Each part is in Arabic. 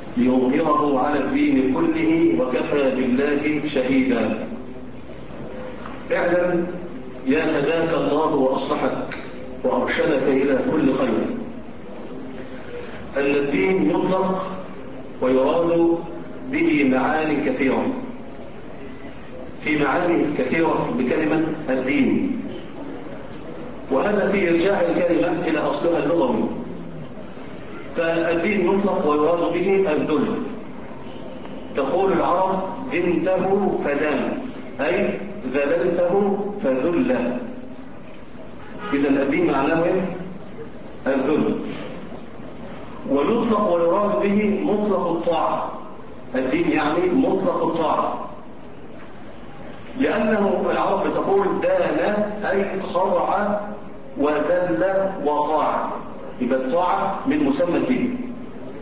ليظهره على الدين كله وكفى بالله شهيدا. اعلم يا هداك الله وأصلحك وأرشدك إلى كل خير أن الدين يطلق ويراد به معاني كثيرة، في معاني كثيرة بكلمة الدين، وهذا في إرجاع الكلمة إلى أصلها اللغوي. فالدين يطلق ويراد به الذل. تقول العرب دنته فدان، أي ذللته فذل. إذن الدين معناه الذل. ويطلق ويراد به مطلق الطاعة. الدين يعني مطلق الطاعة، لأنه العرب تقول دان أي خضع وذل وطاع، يبقى الطاعة من مسمى الدين.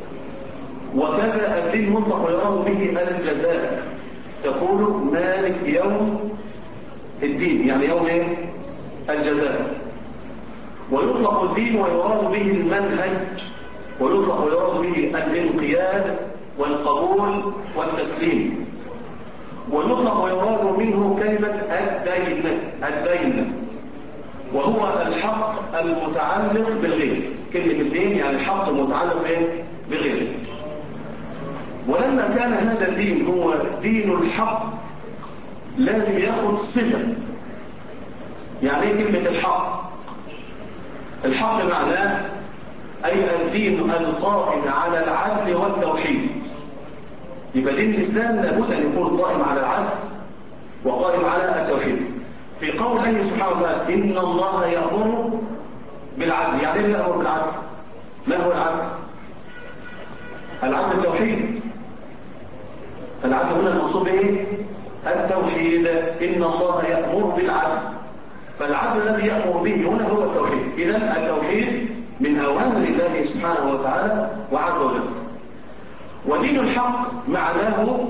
وكذا الدين مطلق ويراد به الجزاء. تقول مالك يوم الدين، يعني يوم ايه؟ الجزاء. ويطلق الدين ويراد به المنهج، ويطلق ويراد به الانقياد والقبول والتسليم. ويطلق ويراد منه كلمة الدين وهو الحق المتعلق بالغير. كلمة الدين يعني الحق المتعلق بالغير. ولما كان هذا الدين هو دين الحق لازم ياخذ صفة. يعني ايه كلمة الحق؟ الحق معناه أي الدين القائم على العدل والتوحيد. يبقى دين الإسلام لابد أن يكون قائم على العدل وقائم على التوحيد. في قول الله سبحانه وتعالى إن الله يأمر بالعدل. يعني ايه يأمر بالعدل؟ ما هو العدل؟ العدل التوحيد. العدل هنا المقصود به التوحيد. إن الله يأمر بالعدل، فالعدل الذي يأمر به هنا هو التوحيد. إذن التوحيد من أوامر الله سبحانه وتعالى وعز وجل. ودين الحق معناه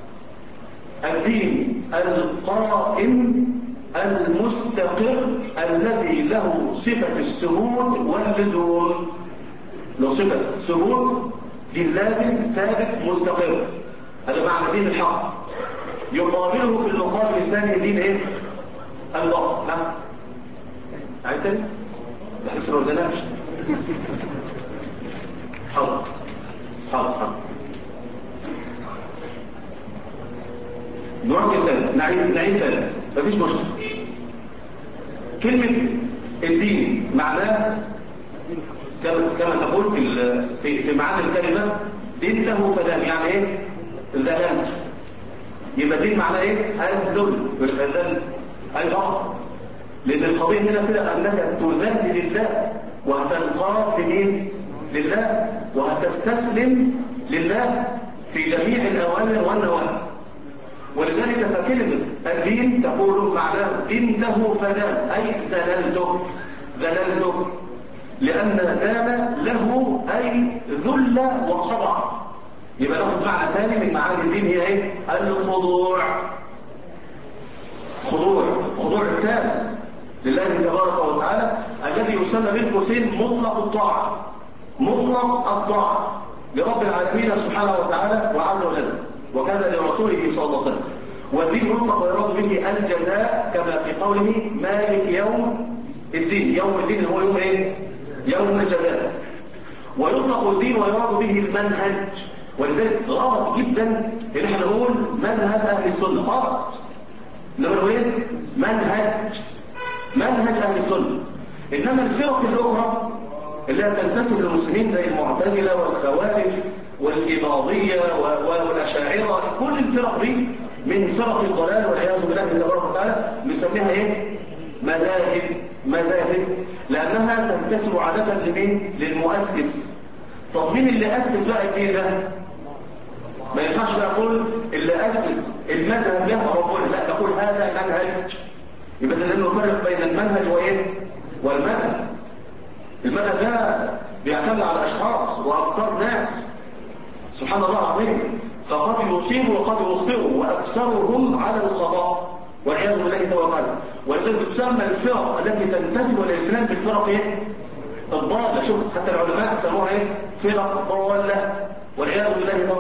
الدين القائم المستقر الذي له صفة الثبوت واللزوم. له صفة ثبوت، دين لازم ثابت مستقر. هذا معنى دين الحق. يقابله في المقابل الثاني دين ايه؟ الباطل. نعم عيد تاني؟ ده لسه ما بدناش. حاضر حاضر حاضر. نوع مثال، نعيد تاني، مفيش مشكلة. كلمة الدين معناه كما تقول في معاني الكلمة دينته فدان. يعني ايه؟ ذللت. يبقى دين معناه ايه؟ الذل. ايضا لان القضيه هنا كده انك تذل لله وهتنقاد لمين؟ لله، وهتستسلم لله في جميع الاوامر والنواهي. ولذلك فكلمه الدين تقول معناه دينته فدان، اي ذللته لان دان له اي ذل وخضع. يبقى ناخد معنى ثاني من معاني الدين هي ايه؟ الخضوع. خضوع التام لله تبارك وتعالى الذي يسمى بالقوسين مطلق الطاعة لرب العالمين سبحانه وتعالى وعز وجل، وكان لرسوله صلى الله عليه وسلم. والدين يطلق ويراد به الجزاء كما في قوله مالك يوم الدين. يوم الدين هو يوم ايه؟ يوم الجزاء. ويطلق الدين ويراد به المنهج. ولذلك غلط جدا ان احنا نقول مذهب اهل السنه. غلط. انما نقول ايه؟ منهج اهل السنه. انما الفرق الاخرى اللي تنتسب للمسلمين زي المعتزله والخوارج والاباضيه والاشاعره، كل الفرق دي من فرق الضلال والعياذ بالله تبارك وتعالى نسميها ايه؟ مذاهب، لانها تنتسب عاده لمين؟ للمؤسس. طب مين اللي اسس بقى الدين ده؟ ما ينفعش بقى اقول اللي اسس المذهب ده ربنا، لا، نقول هذا منهج. يبقى لازم نفرق بين المنهج وايه؟ والمذهب. المذهب ده بيعتمد على اشخاص وافكار ناس، سبحان الله العظيم، فقد يصيبوا وقد يخطئوا، واكثرهم على الخطا والعياذ بالله توكل. ولذلك تسمى الفرق التي تنتسب للاسلام بالفرق ايه؟ الضاله. شوف حتى العلماء سموها ايه؟ فرق ضاله والعياذ بالله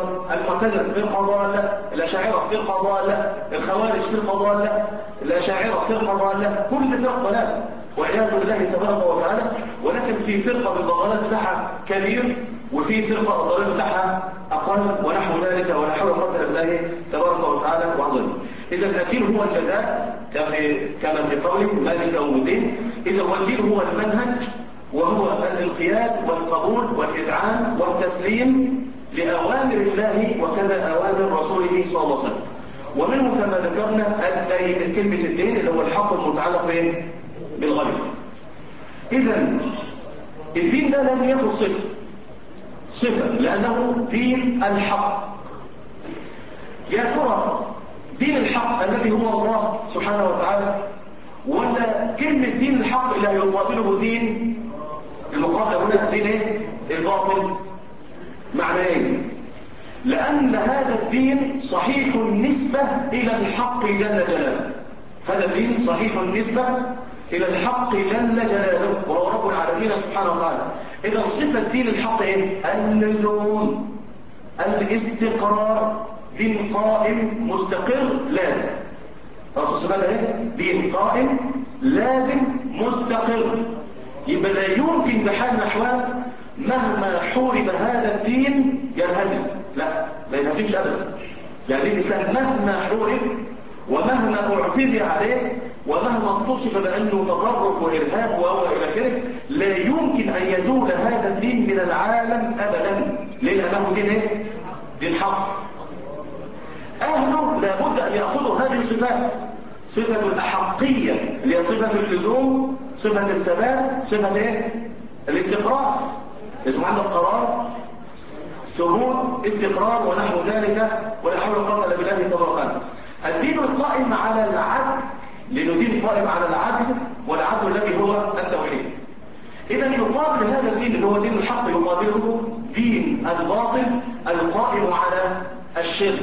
المعتزلة فرقة ضالة، الأشاعرة فرقة ضالة، الخوارج فرقة ضالة، الأشاعرة فرقة ضالة، كل ده فرقة ضلال والعياذ بالله تبارك وتعالى. ولكن في فرقة بالضلال بتاعها كبير، وفي فرقة الضلال بتاعها أقل، ونحو ذلك، ولا حول ولا قوة إلا بالله تبارك وتعالى وعظيم. إذا الدين هو الجزاء كما في قوله مالك يوم الدين. إذا والدين هو المنهج، وهو الانقياد والقبول والإذعان والتسليم لأوامر الله وكذا أوامر رسوله صلى الله عليه وسلم. ومنه كما ذكرنا الدين، كلمة الدين اللي هو الحق المتعلق بالغير. إذا الدين ده لازم ياخد صفة لأنه دين الحق. يا ترى دين الحق الذي هو الله سبحانه وتعالى، ولا كلمة دين الحق اللي يقابله دين المقابل هنا دين ايه؟ الباطل؟ معنى ايه؟ لأن هذا الدين صحيح النسبة إلى الحق جل جلاله. هذا الدين صحيح النسبة إلى الحق جل جلاله، وهو رب العالمين سبحانه وتعالى. إذا صفة دين الحق ايه؟ اللزوم، الاستقرار، دين قائم مستقر لازم. صفة ايه؟ دين قائم لازم مستقر. يبقى لا يمكن بحال من الأحوال مهما حورب هذا الدين ينهزم، لا ما ينهزمش أبدا. يعني دين الإسلام مهما حورب ومهما اعتدي عليه ومهما اتصف بأنه تطرف وإرهاب وإلى آخره، لا يمكن أن يزول هذا الدين من العالم أبدا. لأنه دين ايه؟ دين حق. أهله لابد أن يأخذوا هذه الصفات، صفة الأحقية اللي هي صفة اللزوم، صفة الثبات، صفة ايه؟ الاستقرار. اسمه عندك قرار، ثبوت، استقرار، ونحو ذلك، ولا حول ولا قوة إلا بالله تبارك وتعالى. الدين القائم على العدل، لأنه دين قائم على العدل، والعدل الذي هو التوحيد. إذا يقابل هذا الدين اللي هو دين الحق، يقابله دين الباطل القائم على الشرك.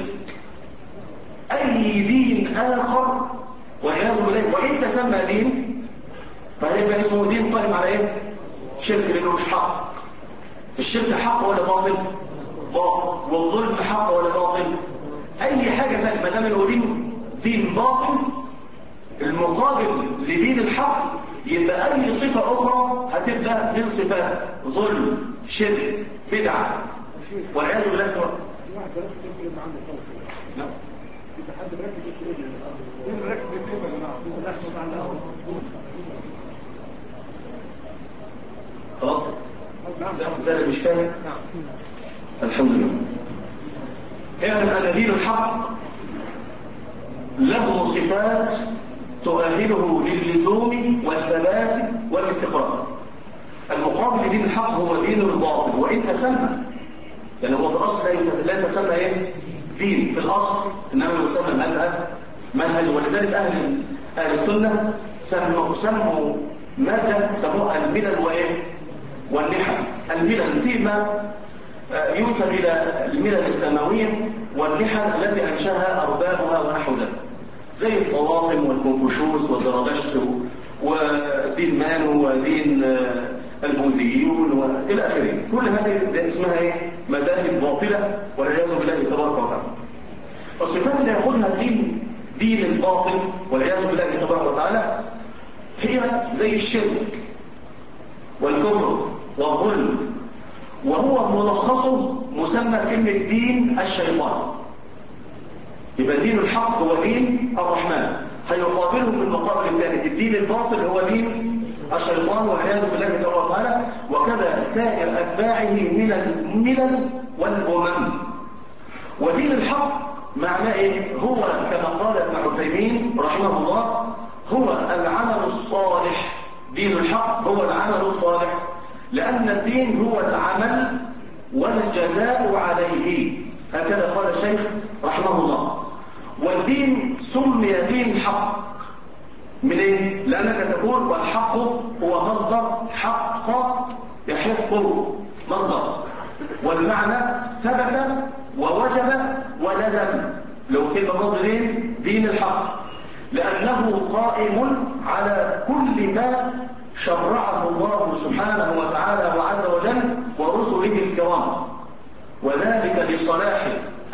أي دين آخر والعياذ بالله وإن تسمى دين فهيبقى اسمه دين قائم على إيه؟ شرك، لأنه مش حق. الشرك حق ولا باطل؟ باطل. والظلم حق ولا باطل؟ أي حاجة ثانية ما دام إنه دين باطل المقابل لدين الحق، يبقى أي صفة أخرى هتبقى من صفات ظلم، شرك، بدعة، والعياذ بالله تبارك. نعم. خلاص زال الإشكال. الحمد لله. اعلم أن دين الحق له صفات تؤهله للزوم والثبات والاستقرار. المقابل لدين الحق هو دين الباطل، وإن تسمى، يعني هو في الأصل لا يتسمى ايه؟ دين في الأصل، إنما يسمى مذهب، منهج. ولذلك أهل السنة سموا مادة سموها الملل وإيه؟ والنحل. الملل فيما ينسب إلى الملل السماوية، والنحل التي أنشاها أربابها ونحو ذلك، زي الطواطم والكونفوشيوس والزرادشت ودين مانو ودين البوذيون وإلى آخره. كل هذه اسمها إيه؟ مذاهب باطلة والعياذ بالله تبارك وتعالى. الصفات اللي يأخذها دين الباطل والعياذ بالله تبارك وتعالى هي زي الشرك والكفر والظلم، وهو ملخصه مسمى كلمة دين الشيطان. يبقى دين الحق هو دين الرحمن، هيقابله في المقابل الثاني الدين الباطل هو دين الشيطان والعياذ بالله تبارك وتعالى، وكذا سائر أتباعه من الملل والأمم. ودين الحق معناه إيه؟ هو كما قال ابن عثيمين رحمه الله هو العمل الصالح. دين الحق هو العمل الصالح، لأن الدين هو العمل والجزاء عليه، هكذا قال الشيخ رحمه الله. والدين سمي دين حق من ايه؟ لأنك تقول والحق هو مصدر حق يحق، مصدر، والمعنى ثبت ووجب ولزم. لو كلمة برضه دين الحق، لأنه قائم على كل ما شرعه الله سبحانه وتعالى وعز وجل ورسله الكرام، وذلك لصلاح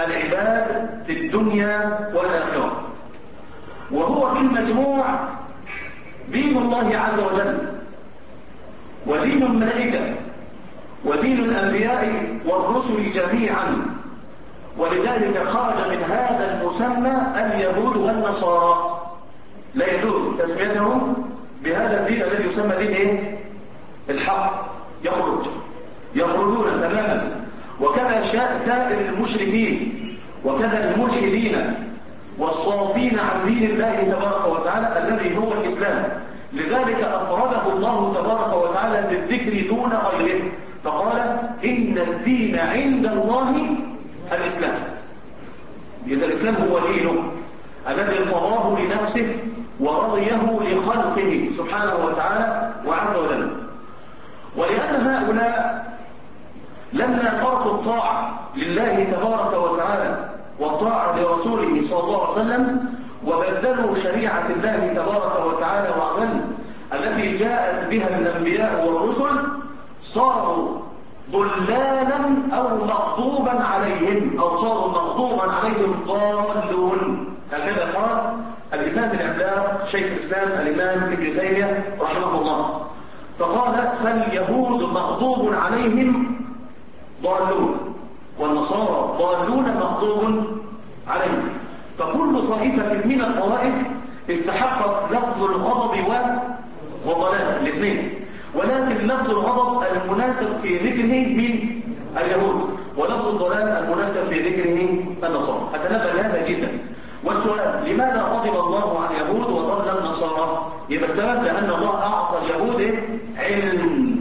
العباد في الدنيا والآخرة، وهو بالمجموع دين الله عز وجل ودين الملائكة ودين الأنبياء والرسل جميعا. ولذلك خرج من هذا المسمى اليهود والنصارى، لا يجوز تسميتهم بهذا الدين الذي يسمى دين ايه؟ الحق، يخرجون تماما. وكذا سائر المشركين وكذا الملحدين والصادين عن دين الله تبارك وتعالى الذي هو الإسلام. لذلك أفرده الله تبارك وتعالى بالذكر دون غيره، فقال إن الدين عند الله الإسلام. إذا الإسلام هو دينه الذي ارتضاه لنفسه ورضيه لخلقه سبحانه وتعالى وعز وجل. ولأن هؤلاء لما تركوا الطاعة لله تبارك وتعالى والطاعة لرسوله صلى الله عليه وسلم وبدلوا شريعة الله تبارك وتعالى وعزل التي جاءت بها الأنبياء والرسل، صاروا ضلالا أو مغضوبا عليهم، أو صاروا مغضوبا عليهم ضالون. هكذا قال الإمام العملاق شيخ الإسلام الإمام ابن تيمية رحمه الله، فقال فاليهود مغضوب عليهم ضالون والنصارى ضالون مغضوب عليهم. فكل طائفة من الطوائف استحقت لفظ الغضب والضلال الاثنين، ولكن لفظ الغضب المناسب في ذكره من اليهود، ولفظ الضلال المناسب في ذكره النصارى. أتنبه لهذا جدا. والسؤال لماذا غضب الله عن اليهود وضل النصارى؟ يبقى السبب لأن الله أعطى اليهود علم،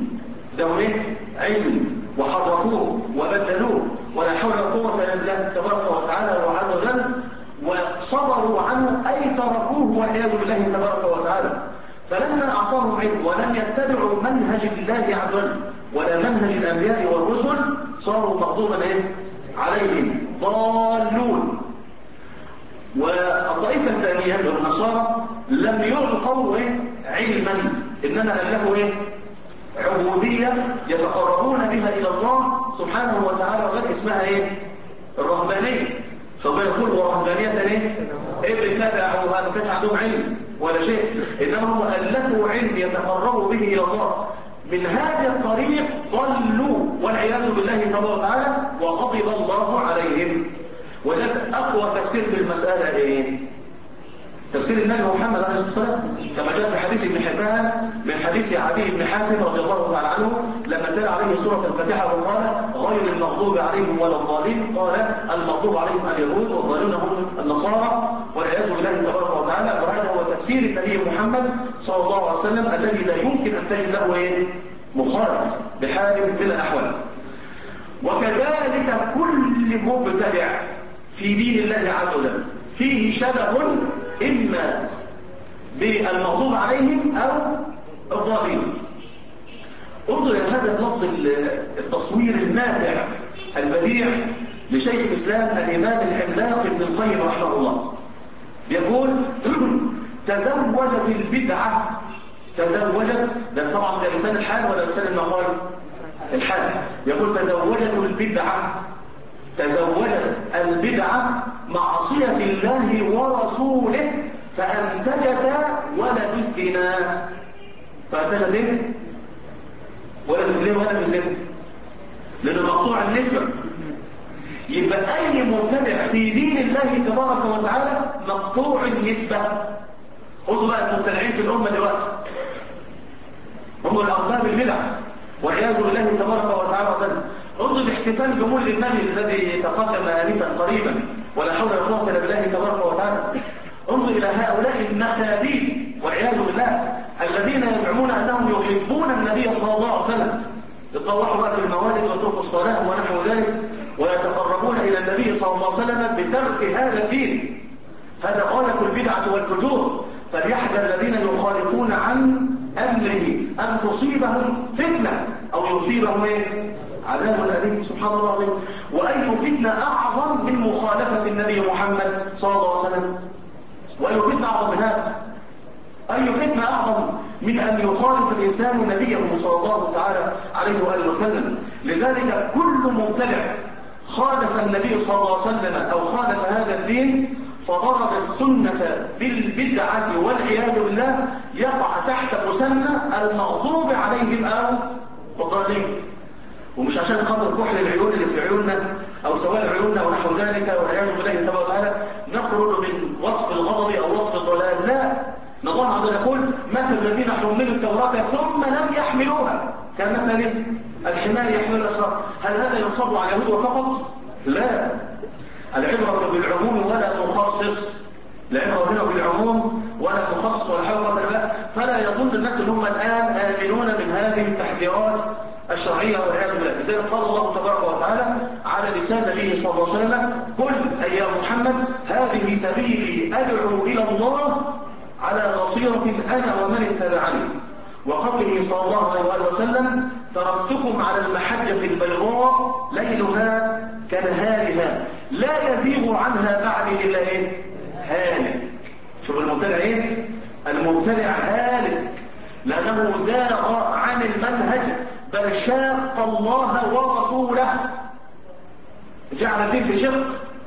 علم وحرفوه وبدلوه ولا حول ولا قوة إلا بالله تبارك وتعالى وعز وجل، وصبروا عنه أي تركوه والعياذ بالله تبارك وتعالى. فلما أعطاهم علم ولم يتبعوا منهج الله عز وجل ولا منهج الأنبياء والرسل صاروا مغضوبا عليهم ضالون. والطائفة الثانية من النصارى لم يعطوا علما، إنما ألفوا عبودية يتقربون بها إلى الله سبحانه وتعالى، وغير اسمها الرهبانية. فما يقول ورهبانية بتابعوا ما كانش عندهم علم ولا شيء، إنما هم ألفوا علم يتقربوا به إلى الله. من هذا الطريق ضلوا والعياذ بالله تبارك وتعالى وغضب الله عليهم. وذلك أقوى تفسير في المسألة تفسير النبي محمد عليه الصلاة والسلام كما جاء في حديث ابن حبان من حديث عدي بن حاتم رضي الله تعالى عنه لما تلا عليه سورة الفاتحة وقال غير المغضوب عليهم ولا الضالين، قال المغضوب عليهم اليهود والضالون هم النصارى والعياذ بالله تبارك وتعالى. وهذا هو تفسير النبي محمد صلى الله عليه وسلم الذي لا يمكن أن تجد له مخالف بحال من الأحوال. وكذلك كل مبتدع في دين الله عز وجل فيه شبه إما بالمغضوب عليهم أو الضالين. انظر إلى هذا اللفظ التصوير الماتع البديع لشيخ الإسلام الإمام العملاق ابن القيم رحمه الله، يقول تزوجت البدعة، تزوجت، ده طبعا ده لسان الحال ولا لسان المقال؟ الحال. يقول تزوجت البدعة، تزوجت البدعة معصية الله ورسوله فأنتجت ولد الزنا. فأنتجت ولد الزنا لأنه مقطوع النسبة. يبقى أي مبتدع في دين الله تبارك وتعالى مقطوع النسبة. خذوا بقى المبتدعين في الأمة دلوقتي هم الأرباب البدع والعياذ بالله تبارك وتعالى وسلم. انظر باحتفال بمولد النبي الذي تقدم آنفا قريبا ولا حول ولا قوة إلا بالله تبارك وتعالى. انظر إلى هؤلاء النخابين والعياذ بالله الذين يزعمون أنهم يحبون النبي صلى الله عليه وسلم، يتطوعوا بقى في الموالد ويتركوا الصلاة ونحو ذلك ويتقربون إلى النبي صلى الله عليه وسلم بترك هذا الدين. هذا غاية البدعة والفجور. فليحذر الذين يخالفون عن أمره أن تصيبهم فتنة أو يصيبهم عذاب أليم. سبحان الله العظيم. وأي فتنة أعظم من مخالفة النبي محمد صلى الله عليه وسلم؟ وأي فتنة أعظم من هذا؟ أي فتنة أعظم من أن يخالف الإنسان نبيه صلى الله تعالى عليه وآله وسلم؟ لذلك كل مبتدع خالف النبي صلى الله عليه وسلم أو خالف هذا الدين فضرب السنة بالبدعة والعياذ بالله يقع تحت مسمى المغضوب عليهم أو الضالين. ومش عشان خاطر كحل العيون اللي في عيوننا أو سواد عيوننا ونحو ذلك والعياذ بالله تبارك وتعالى نخرج من وصف الغضب أو وصف الضلال، لا. الله عز وجل يقول مثل الذين حملوا التوراة ثم لم يحملوها كمثل الحمار يحمل الأسفار. هل هذا ينصب على اليهود فقط؟ لا، العبرة بالعموم ولا مخصص. العبرة هنا بالعموم ولا مخصص ولا حلقة. فلا يظن الناس ان هم الآن آمنون من هذه التحذيرات الشرعية والعياذ بالله. لذلك قال الله تبارك وتعالى على لسان نبيه صلى الله عليه وسلم قل أي يا محمد هذه سبيلي أدعو إلى الله على بصيرة أنا ومن اتبعني. وقوله صلى الله عليه وسلم تركتكم على المحجة البيضاء ليلها كنهارها لا يزيغ عنها بعد إلا إيه؟ هالك. شوف المبتدع إيه؟ المبتدع هالك لأنه زاغ عن المنهج بل شاق الله ورسوله، جعل الدين في شق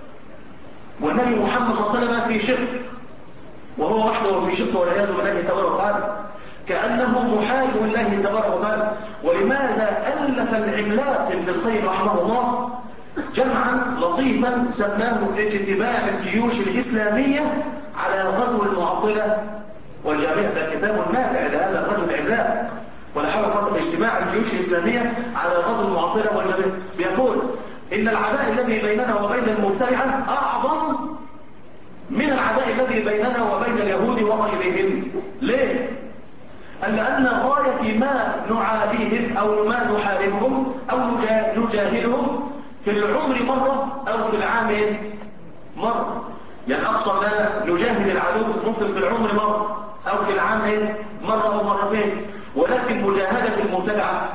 والنبي محمد صلى الله عليه وسلم في شق وهو وحده في شق والعياذ بالله تبارك وتعالى كأنه محارب الله تبارك وتعالى. ولماذا ألف العملاق ابن القيم رحمه الله جمعا لطيفا سماه اجتماع الجيوش الإسلامية على غزو المعطلة والجامعة؟ ده كتاب ماتع لهذا الرجل العملاق ولا حول ولا قوة. اجتماع الجيوش الإسلامية على غزو المعطلة والجامعة بيقول إن العداء الذي بيننا وبين المبتدعة أعظم من العداء الذي بيننا وبين اليهود وغيرهم. ليه؟ لأن غاية ما نعاديهم أو ما نحاربهم أو نجاهدهم في العمر مرة أو في العام مرة. يعني أقصى ما نجاهد العدو ممكن في العمر مرة أو في العام مرة أو مرتين. ولكن مجاهدة المبتدعة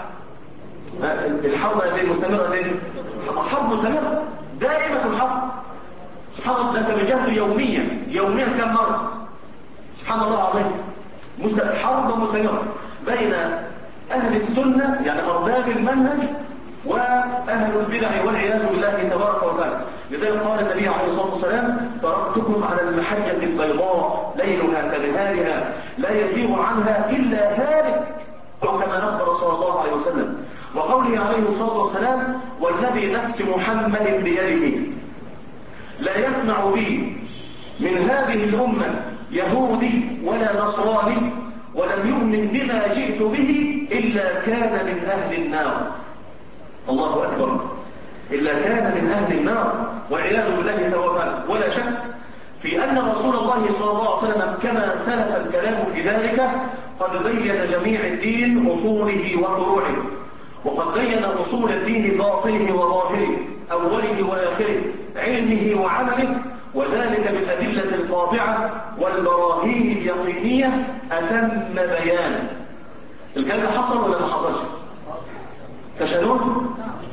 الحرب هذه المستمرة دي حرب مستمرة دائمة الحرب. سبحان الله، ده أنت بجاهده يوميا كم مرة؟ سبحان الله العظيم. حرب مستمرة بين أهل السنة يعني أرباب المنهج وأهل البدع والعياذ بالله تبارك وتعالى. لذلك قال النبي عليه الصلاة والسلام تركتكم على المحجة البيضاء ليلها كنهارها لا يزيغ عنها إلا هالك أو كما أخبر صلى الله عليه وسلم. وقوله عليه الصلاة والسلام والذي نفس محمد بيده لا يسمع بي من هذه الأمة يهودي ولا نصراني ولم يؤمن بما جئت به إلا كان من أهل النار. الله أكبر، إلا كان من أهل النار والعياذ بالله تعالى. ولا شك في أن رسول الله صلى الله عليه وسلم كما سلف الكلام في ذلك قد بين جميع الدين أصوله وفروعه، وقد بين أصول الدين باطنه وظاهره أوله وآخره علمه وعمله، وذلك بالأدلة القاطعة والبراهين اليقينية أتم بيان. الكلام ده حصل ولا ما حصلش؟ تشهدون؟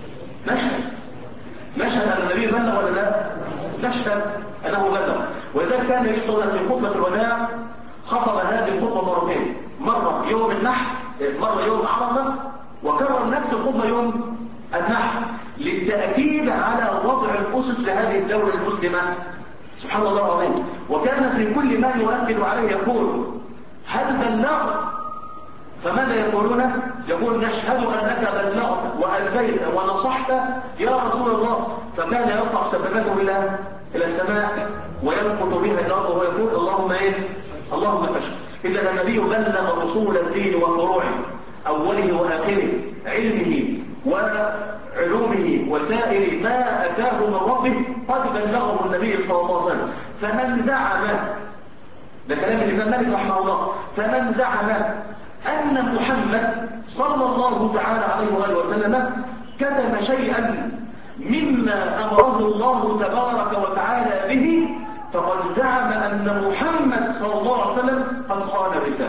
نشهد أن النبي بلغ ولا لا؟ نشهد أنه بلغ. وإذا كان النبي صلى الله عليه وسلم في خطبة الوداع خطب هذه الخطبة مرتين، مرة يوم النحر، مرة يوم عرفة، وكرر نفس الخطبة يوم النحر للتأكيد على وضع الأسس لهذه الدولة المسلمة. سبحان الله العظيم. وكان في كل ما يؤكد عليه يقول هل بلغت؟ فماذا يقولون؟ يقول نشهد أنك بلغت وأديت ونصحت يا رسول الله. فكان يرفع سبابته إلى السماء وينقط بها إلى الأرض ويقول اللهم اللهم فاشهد. إذا النبي بلغ أصول الدين وفروعه أوله وآخره علمه وعلومه وسائر ما أتاه من ربه قد بلغه النبي صلى الله عليه وسلم. فمن زعم، ده كلام الإمام مالك رحمه الله، فمن زعم أن محمد صلى الله تعالى عليه وآله وسلم كتم شيئا مما أمره الله تبارك وتعالى به فقد زعم أن محمد صلى الله عليه وسلم قد خان الرسالة.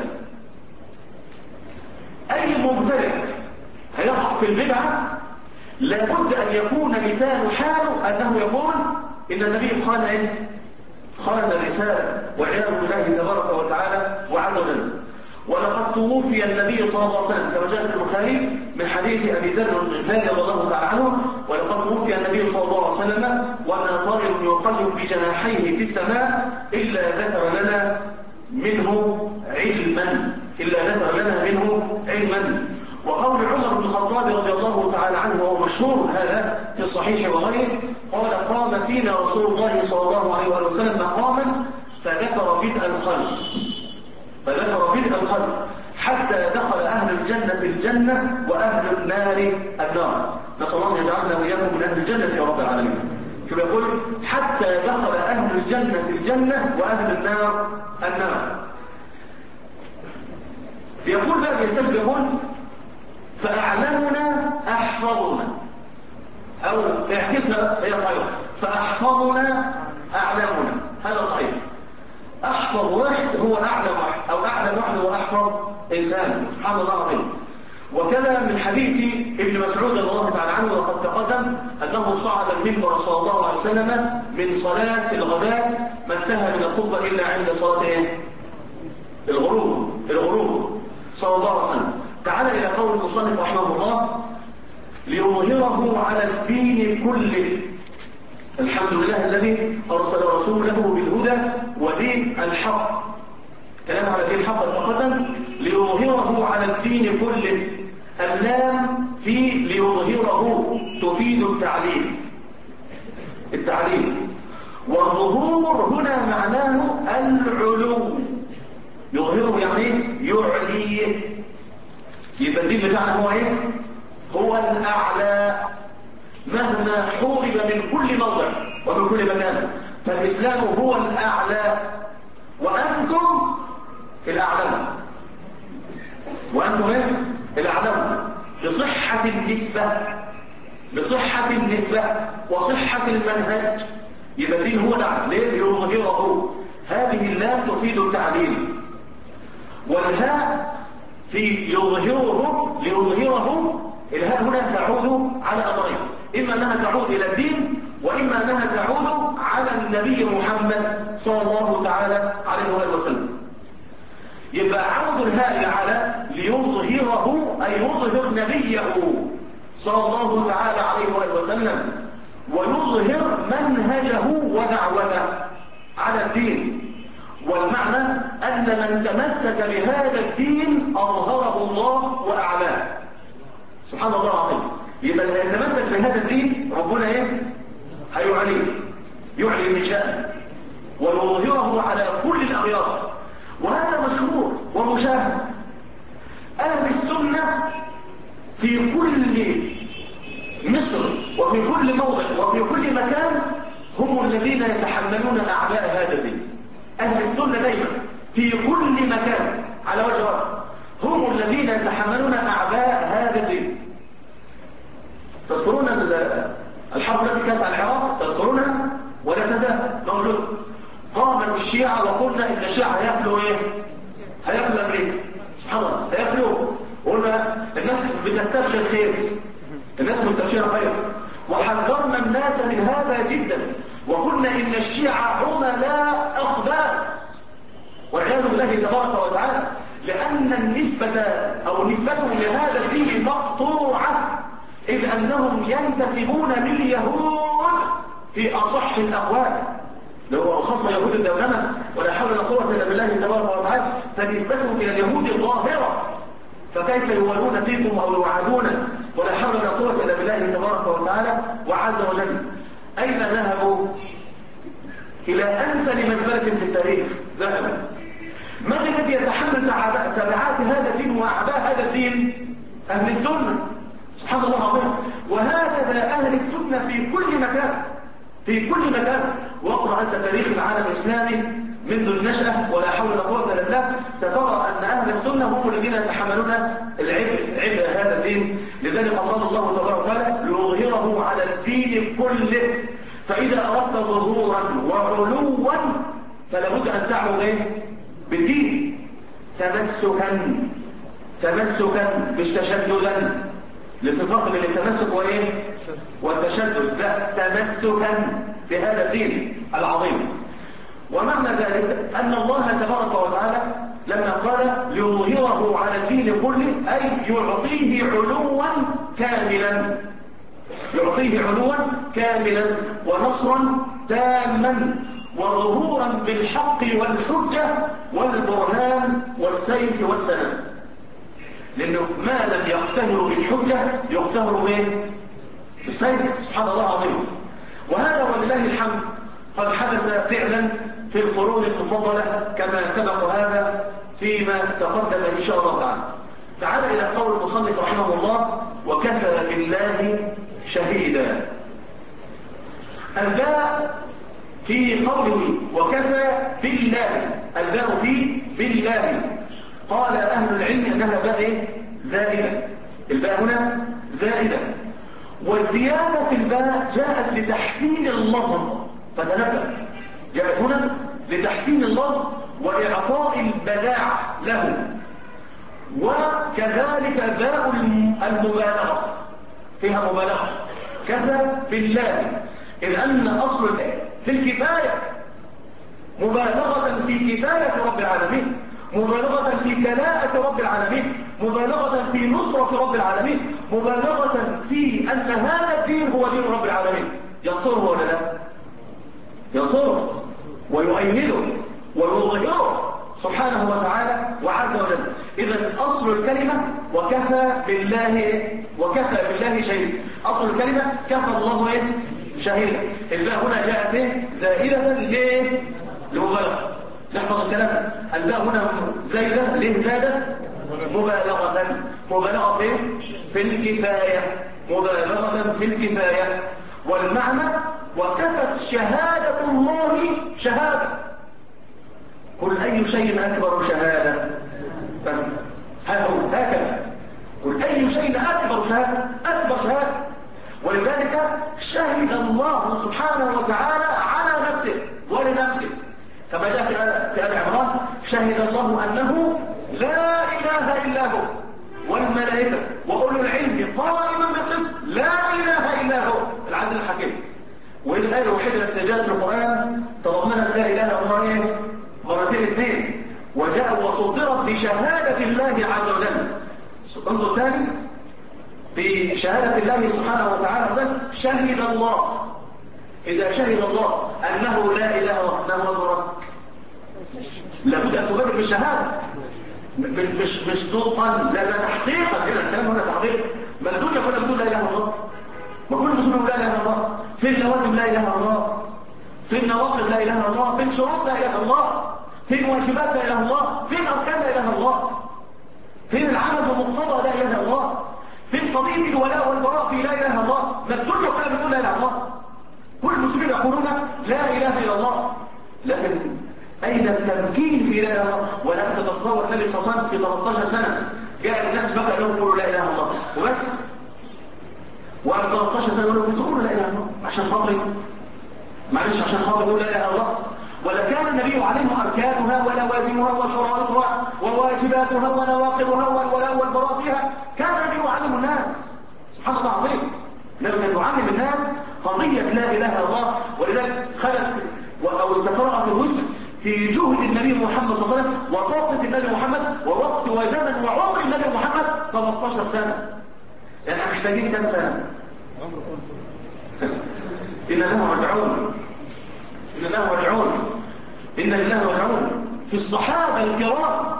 أي مبتدع هيقع في البدعة لابد أن يكون لسان حاله أنه يقول إن النبي خان الرسالة والعياذ بالله تبارك وتعالى وعز وجل. ولقد توفي النبي صلى الله عليه وسلم كما جاء في البخاري من حديث ابي ذر الغفاري رضي الله تعالى عنه، ولقد توفي النبي صلى الله عليه وسلم وما طائر يقلب بجناحيه في السماء الا ذكر لنا منه علما. وقول عمر بن الخطاب رضي الله تعالى عنه وهو مشهور هذا في الصحيح وغيره، قال قام فينا رسول الله صلى الله عليه وآله وسلم مقاما فذكر بدء الخلق حتى دخل أهل الجنة الجنة وأهل النار النار. نسأل الله أن يجعلنا وإياكم من أهل الجنة يا رب العالمين. شو يقول؟ حتى دخل أهل الجنة الجنة وأهل النار النار. يقول بقى يقول فأعلمنا أحفظنا، أو اعكسها هي صحيحة، فأحفظنا أعلمنا، هذا صحيح. أحفظ واحد هو أعلم واحد، أو أعلم واحد هو أحفظ إنسان، سبحان الله العظيم. وكذا من حديث ابن مسعود رضي الله تعالى عنه وقد تقدم أنه صعد المنبر صلى الله عليه وسلم من صلاة الغداة ما انتهى من الخطبة إلا عند صلاة الغروب صلى الله عليه وسلم. تعالى إلى قول المصنف رحمه الله: ليظهره على الدين كله. الحمد لله الذي أرسل رسوله بالهدى ودين الحق. كلام على دين الحق تقدم. ليظهره على الدين كله. اللام في ليظهره تفيد التعليل. والظهور هنا معناه العلو. يظهره يعني يعليه. يبقى الدين بتاعنا هو ايه؟ هو الأعلى مهما حورب من كل موضع ومن كل مكان، فالإسلام هو الأعلى وأنتم الأعلون. وأنتم ايه؟ الأعلون بصحة النسبة وصحة المنهج. يبقى الدين هو الأعلى. ليه؟ ليظهره. هذه اللام تفيد التعليل. والهاء في ليظهره الهاء هنا تعود على أمرين: إما أنها تعود إلى الدين، وإما أنها تعود على النبي محمد صلى الله تعالى عليه وآله وسلم. يبقى عود الهاء على ليظهره أي يظهر نبيه صلى الله تعالى عليه وآله وسلم، ويظهر منهجه ودعوته على الدين. والمعنى أن من تمسك بهذا الدين أظهره الله وأعلاه. سبحان الله العظيم. يبقى اللي يتمسك بهذا الدين ربنا ايه؟ يعلي من شأنه ويظهره على كل الأغيار. وهذا مشهور ومشاهد. أهل السنة في كل مصر وفي كل موضع وفي كل مكان هم الذين يتحملون أعباء هذا الدين. أهل السنة دايما في كل مكان على وجه الأرض هم الذين يتحملون أعباء هذا الدين. تذكرون الحرب التي كانت على العراق؟ تذكرونها ولا تزال موجود. قامت الشيعة وقلنا إن الشيعة هياكلوا إيه؟ هياكلوا أمريكا. سبحان الله، هياكلوا. قلنا الناس بتستبشر خير، الناس مستبشرة خير، وحذرنا الناس من هذا جدا. وقلنا إن الشيعة عملاء أخباث والعياذ بالله تبارك وتعالى، لأن النسبة أو نسبتهم لهذا الدين مقطوعة، إذ أنهم ينتسبون لليهود في أصح الأقوال، لو خاصة يهود الدولمة ولا حول ولا قوة إلا بالله تبارك وتعالى، فنسبتهم إلى اليهود ظاهرة، فكيف يولون فيكم أو يوعدون ولا حول ولا قوة إلا بالله تبارك وتعالى وعز وجل. أين ذهبوا؟ إلى أنفل مزبلة في التاريخ ذهبوا. من الذي يتحمل تبعات هذا الدين وأعباء هذا الدين؟ أهل السنة. سبحان الله العظيم. وهكذا أهل السنة في كل مكان. واقرأ أنت تاريخ العالم الإسلامي منذ النشأة ولا حول ولا قوة إلا بالله، سترى أن أهل السنة هم الذين يتحملون عبء هذا الدين. لذلك قال الله تبارك وتعالى: ليظهره على الدين كله. فإذا أردت ظهورا وعلوا فلا بد أن تعلو إيه؟ بالدين تمسكا مش تشددا. الاتفاق بين التمسك وايه؟ والتشدد. لا، تمسكا بهذا الدين العظيم. ومعنى ذلك أن الله تبارك وتعالى لما قال ليظهره على الدين كله، أي يعطيه علوا كاملا، يعطيه علوا كاملا ونصرا تاما وظهورا بالحق والحجة والبرهان والسيف والسلام. لأنه ما لم يقتهر بالحجة يقتهر به بالسيف، سبحان الله العظيم. وهذا ولله الحمد قد حدث فعلا في القرون المفضلة كما سبق هذا فيما تقدم إن شاء الله تعالى. تعال إلى قول المصنف رحمه الله: وكفى بالله شهيدا. الباء في قوله وكفى بالله، الباء في بالله، قال أهل العلم أنها باء زائدة. الباء هنا زائدة، والزيادة في الباء جاءت لتحسين اللفظ، فتنبه، جاءت هنا لتحسين اللفظ وإعطاء البداع له. وكذلك باء المبالغة فيها مبالغة، كفى بالله، إذ أن أصل في الكفاية مبالغة في كفاية رب العالمين، مبالغة في كلاءة رب العالمين، مبالغة في نصرة رب العالمين، مبالغة في أن هذا الدين هو دين رب العالمين. ينصره ولا لا؟ ينصره ويؤيده ويظهره سبحانه وتعالى وعز وجل. إذن أصل الكلمة وكفى بالله، وكفى بالله شهيدا. أصل الكلمة كفى الله شهيدا. الباء هنا جاءت زائدة ليه؟ لمبالغة. نحفظ الكلام، الباء هنا زائدة ليه زادت؟ مبالغة. مبالغة في الكفاية، مبالغة في الكفاية. والمعنى وكفت شهادة الله شهادة. قل أي شيء أكبر شهادة، بس هكذا، قل أي شيء أكبر شهادة، أكبر شهادة. ولذلك شهد الله سبحانه وتعالى على نفسه ولنفسه، كما جاء في آل عمران: شهد الله أنه لا إله إلا هو والملائكة وأولو العلم قائما بالقسط لا إله إلا هو العزيز الحكيم. وإذ الآية الوحيدة التي جاءت في القرآن تضمنت لا إله إلا الله مرتين اثنين، وجاء وصدرت بشهادة الله عز وجل. انظر ثاني في شهادة الله سبحانه وتعالى: شهد الله. إذا شهد الله أنه لا إله إلا هو لابد أن تبادر بالشهادة، مش نطقا، لا تحقيقا. هنا الكلام هنا تحقيق. ما الدنيا كلها بتقول لا إله إلا الله، ما كل مسلم لا إله إلا الله، في اللوازم لا إله إلا الله، في النواقض لا إله إلا الله، في الشروط لا إله إلا الله، في الواجبات لا إله إلا الله، في الأركان لا إله إلا الله، في العمل بمقتضى لا إله إلا الله، في القضية الولاء والبراء في لا إله إلا الله. ما الدنيا كلها بتقول لا إله إلا الله، كل المسلمين يقولون لا إله إلا الله، لكن أين التمكين في لا إله إلا الله؟ ولا تتصور النبي صلى الله عليه وسلم في 13 سنة جاء الناس بقى لهم يقولوا لا إله إلا الله وبس، وعلى 13 سنة يقولوا بس قولوا لا إله إلا الله عشان خاطري، معلش عشان خاطر يقول لا إله إلا الله. ولا كان النبي عليهم أركانها ولوازمها وشرائطها وواجباتها ونواقضها والولاء والبراء فيها، كان النبي يعلم الناس، سبحان الله العظيم. النبي كان يعلم الناس قضية لا إله إلا الله. ولذلك خلت أو استفرغت الوسع في جهد النبي محمد صلى الله عليه وسلم وطاقة النبي محمد ووقت وزمن وعمر النبي محمد 13 سنة. يعني احنا محتاجين كم سنة؟ إن الله رجعون، إن الله رجعون، إن الله رجعون. في الصحابة الكرام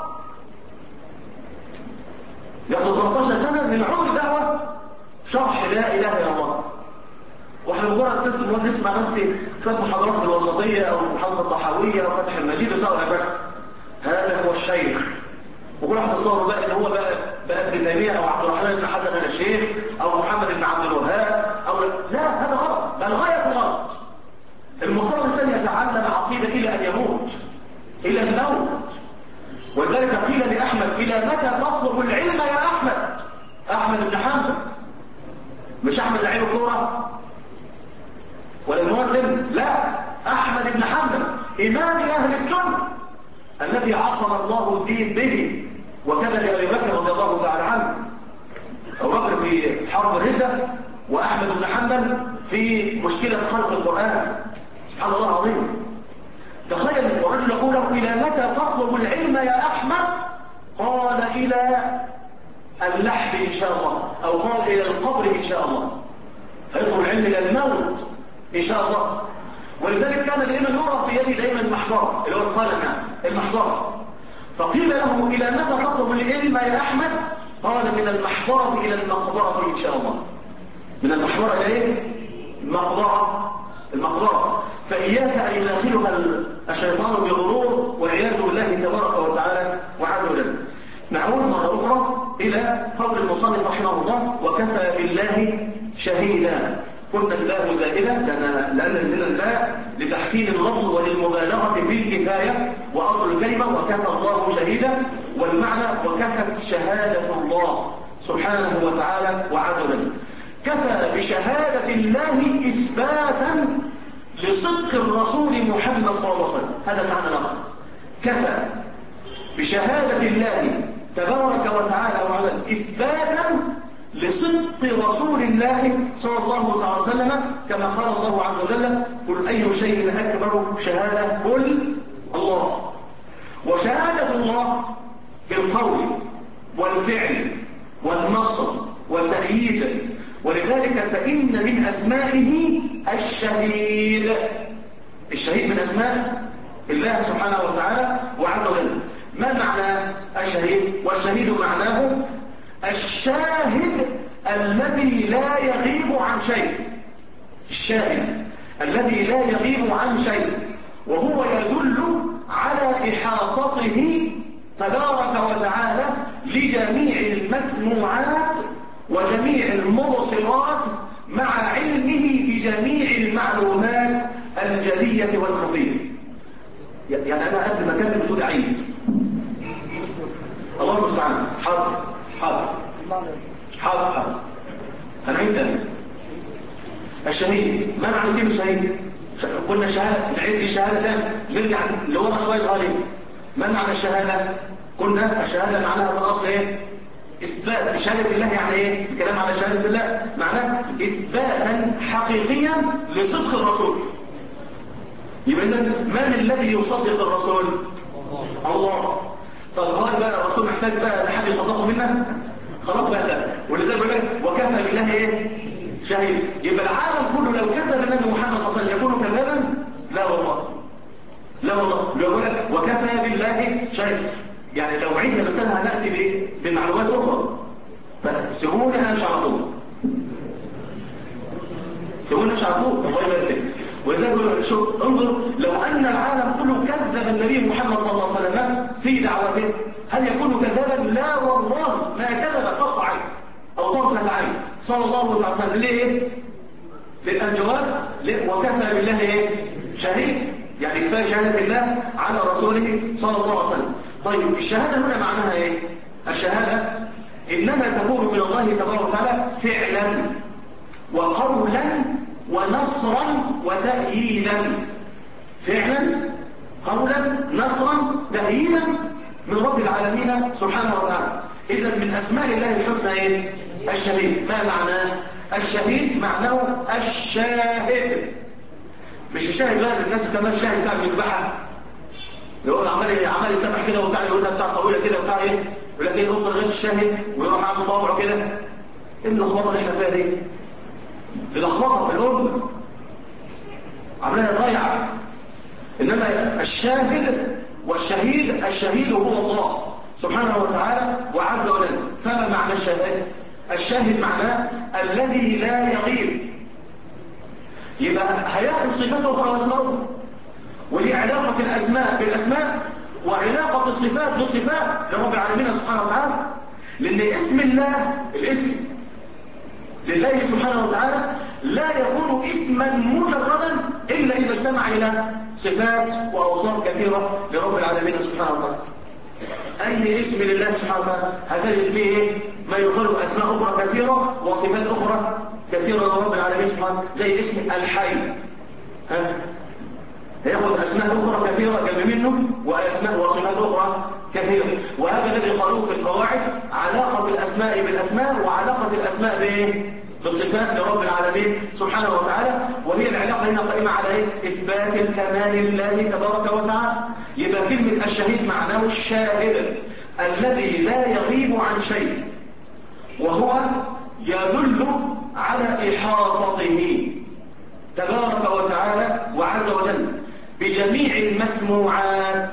يأخذ 13 سنة من عمر دعوة شرح لا إله إلا الله. واحنا مجرد نسمع بس شوية محاضرات في الوسطية أو محاضرة الطحاوية أو فتح المجيد ولا بس هذا هو الشيخ، وكل واحد تصوره بقى إن هو بقى ابن تيمية أو عبد الرحمن بن حسن الشيخ أو محمد بن عبد الوهاب أو لا، هذا غلط، بل غاية الغلط. المفترض الإنسان يتعلم عقيدة إلى أن يموت، إلى الموت. ولذلك قيل لأحمد: إلى متى تطلب العلم يا أحمد؟ أحمد بن حنبل، مش أحمد لعيب الكورة ولا الموسم، لا، أحمد بن حنبل إمام أهل السنة الذي عصم الله الدين به. وكذا لأبي بكر رضي الله تعالى عنه، أبو بكر في حرب الردة وأحمد بن حنبل في مشكلة خلق القرآن، سبحان الله العظيم. تخيل الرجل يقول له إلى متى تطلب العلم يا أحمد؟ قال إلى اللحد إن شاء الله، أو قال إلى القبر إن شاء الله. هيطلب العلم إلى الموت إن شاء الله. ولذلك كان دائما يرى في يدي دائما المحضرة، اللي هو القلم يعني المحضرة. فقيل له إلى متى تطلب العلم يا أحمد؟ قال من المحضرة إلى المقبرة إن شاء الله. من المحضرة إلى إيه؟ المقبرة. فإياك أن يداخلها الشيطان بغرور والعياذ بالله تبارك وتعالى وعز وجل. نعود مرة أخرى إلى قول المصنف رحمه الله: وكفى بالله شهيدا. قلنا الباء زائدة لأن نزلنا الباء لتحسين اللفظ وللمبالغة في الكفاية، وأصل الكلمة وكفى الله شهيدا، والمعنى وكفت شهادة الله سبحانه وتعالى وعز وجل. كفى بشهادة الله إثباتا لصدق الرسول محمد صلى الله عليه وسلم. هذا المعنى الآخر. كفى بشهادة الله تبارك وتعالى وعز وجل إثباتا لصدق رسول الله صلى الله عليه وسلم، كما قال الله عز وجل: قل أي شيء أكبر شهادة؟ قل الله. وشهادة الله بالقول والفعل والنصر والتأييد، ولذلك فإن من أسمائه الشهيد. الشهيد من أسماء الله سبحانه وتعالى وعز وجل. ما معنى الشهيد؟ والشهيد معناه الشاهد الذي لا يغيب عن شيء. الشاهد الذي لا يغيب عن شيء، وهو يدل على إحاطته تبارك وتعالى لجميع المسموعات وجميع المبصرات، مع علمه بجميع المعلومات الجلية والخفية. يعني أنا قبل ما أكمل بتقول عيد. الله المستعان. حاضر هنعيد تاني. الشهيد، ما معنى كلمة شهيد؟ قلنا الشهادة، نعيد دي شهادة تاني، نرجع لورا شوية صغيرين. ما معنى الشهادة؟ قلنا الشهادة معناها في الأصل إيه؟ إثبات. بشهادة الله يعني إيه؟ الكلام على شهادة الله معناه إثباتا حقيقيا لصدق الرسول. يبقى إذن من الذي يصدق الرسول؟ الله. طب هو بقى الرسول محتاج بقى لحد يصدقه منا؟ خلاص بقى ده. ولذلك بيقول لك وكفى بالله ايه؟ شهيد. يبقى العالم كله لو كذب النبي محمد صلى الله عليه وسلم يكون كذابا؟ لا والله. بيقول لك وكفى بالله شهيد. يعني لو عدنا مثلا هنأتي بايه؟ بمعلومات اخرى. فسيبوني امشي على طول. الله يبارك فيك. ولذلك بيقول شوف انظر، لو ان العالم كله كذب النبي محمد صلى الله عليه وسلم في دعوته، هل يكون كذابا؟ لا والله ما كذب طرف عين او طرفة عين صلى الله عليه وسلم. ليه؟ لأن الجواب وكفى بالله ايه؟ شهيد. يعني كفايه شهاده الله على رسوله صلى الله عليه وسلم. طيب الشهاده هنا معناها ايه؟ الشهاده انما تكون من الله تبارك وتعالى فعلا وقولا ونصرا وتأييدا. فعلا، قولا، نصرا، تأييدا من رب العالمين سبحانه وتعالى. إذا من أسماء الله الحسنى إيه؟ الشهيد. ما معناه؟ الشهيد معناه الشاهد. مش الشاهد بقى الناس بتعمل الشاهد بتاع المسبحة، يقول عمال يسبح كده وبتاع، يقول ده بتاع طويلة كده وبتاع ايه، يقول لك ايه اوصل لغايه الشاهد ويروح عامل صوابعه كده. ايه اللخبطه اللي احنا فيها دي؟ لخبطه في الأمة عملها ضايعه. انما الشاهد والشهيد، الشهيد هو الله سبحانه وتعالى وعز وجل. فما معنى الشاهد؟ الشاهد معناه الذي لا يغيب. يبقى هياخد صفات اخرى واسماء، ودي علاقه الاسماء بالاسماء وعلاقه الصفات بالصفات لرب العالمين سبحانه وتعالى. لان اسم الله، الاسم لله سبحانه وتعالى لا يكون اسما مجردا الا اذا اجتمع الى صفات واوصاف كثيره لرب العالمين سبحانه وتعالى. اي اسم لله سبحانه وتعالى هتجد فيه ايه؟ ما يقارب اسماء اخرى كثيره وصفات اخرى كثيره لرب العالمين سبحانه، زي اسم الحي. هياخد اسماء اخرى كثيره جنب منه واسماء وصفات اخرى كثيره. وهذا الذي قالوه في القواعد: علاقه الاسماء بالاسماء وعلاقه الاسماء بايه؟ بالصفات لرب العالمين سبحانه وتعالى، وهي العلاقة هنا قائمة على إيه؟ إثبات الكمال لله تبارك وتعالى. يبقى كلمة الشهيد معناه الشاهد الذي لا يغيب عن شيء، وهو يدل على إحاطته تبارك وتعالى وعز وجل بجميع المسموعات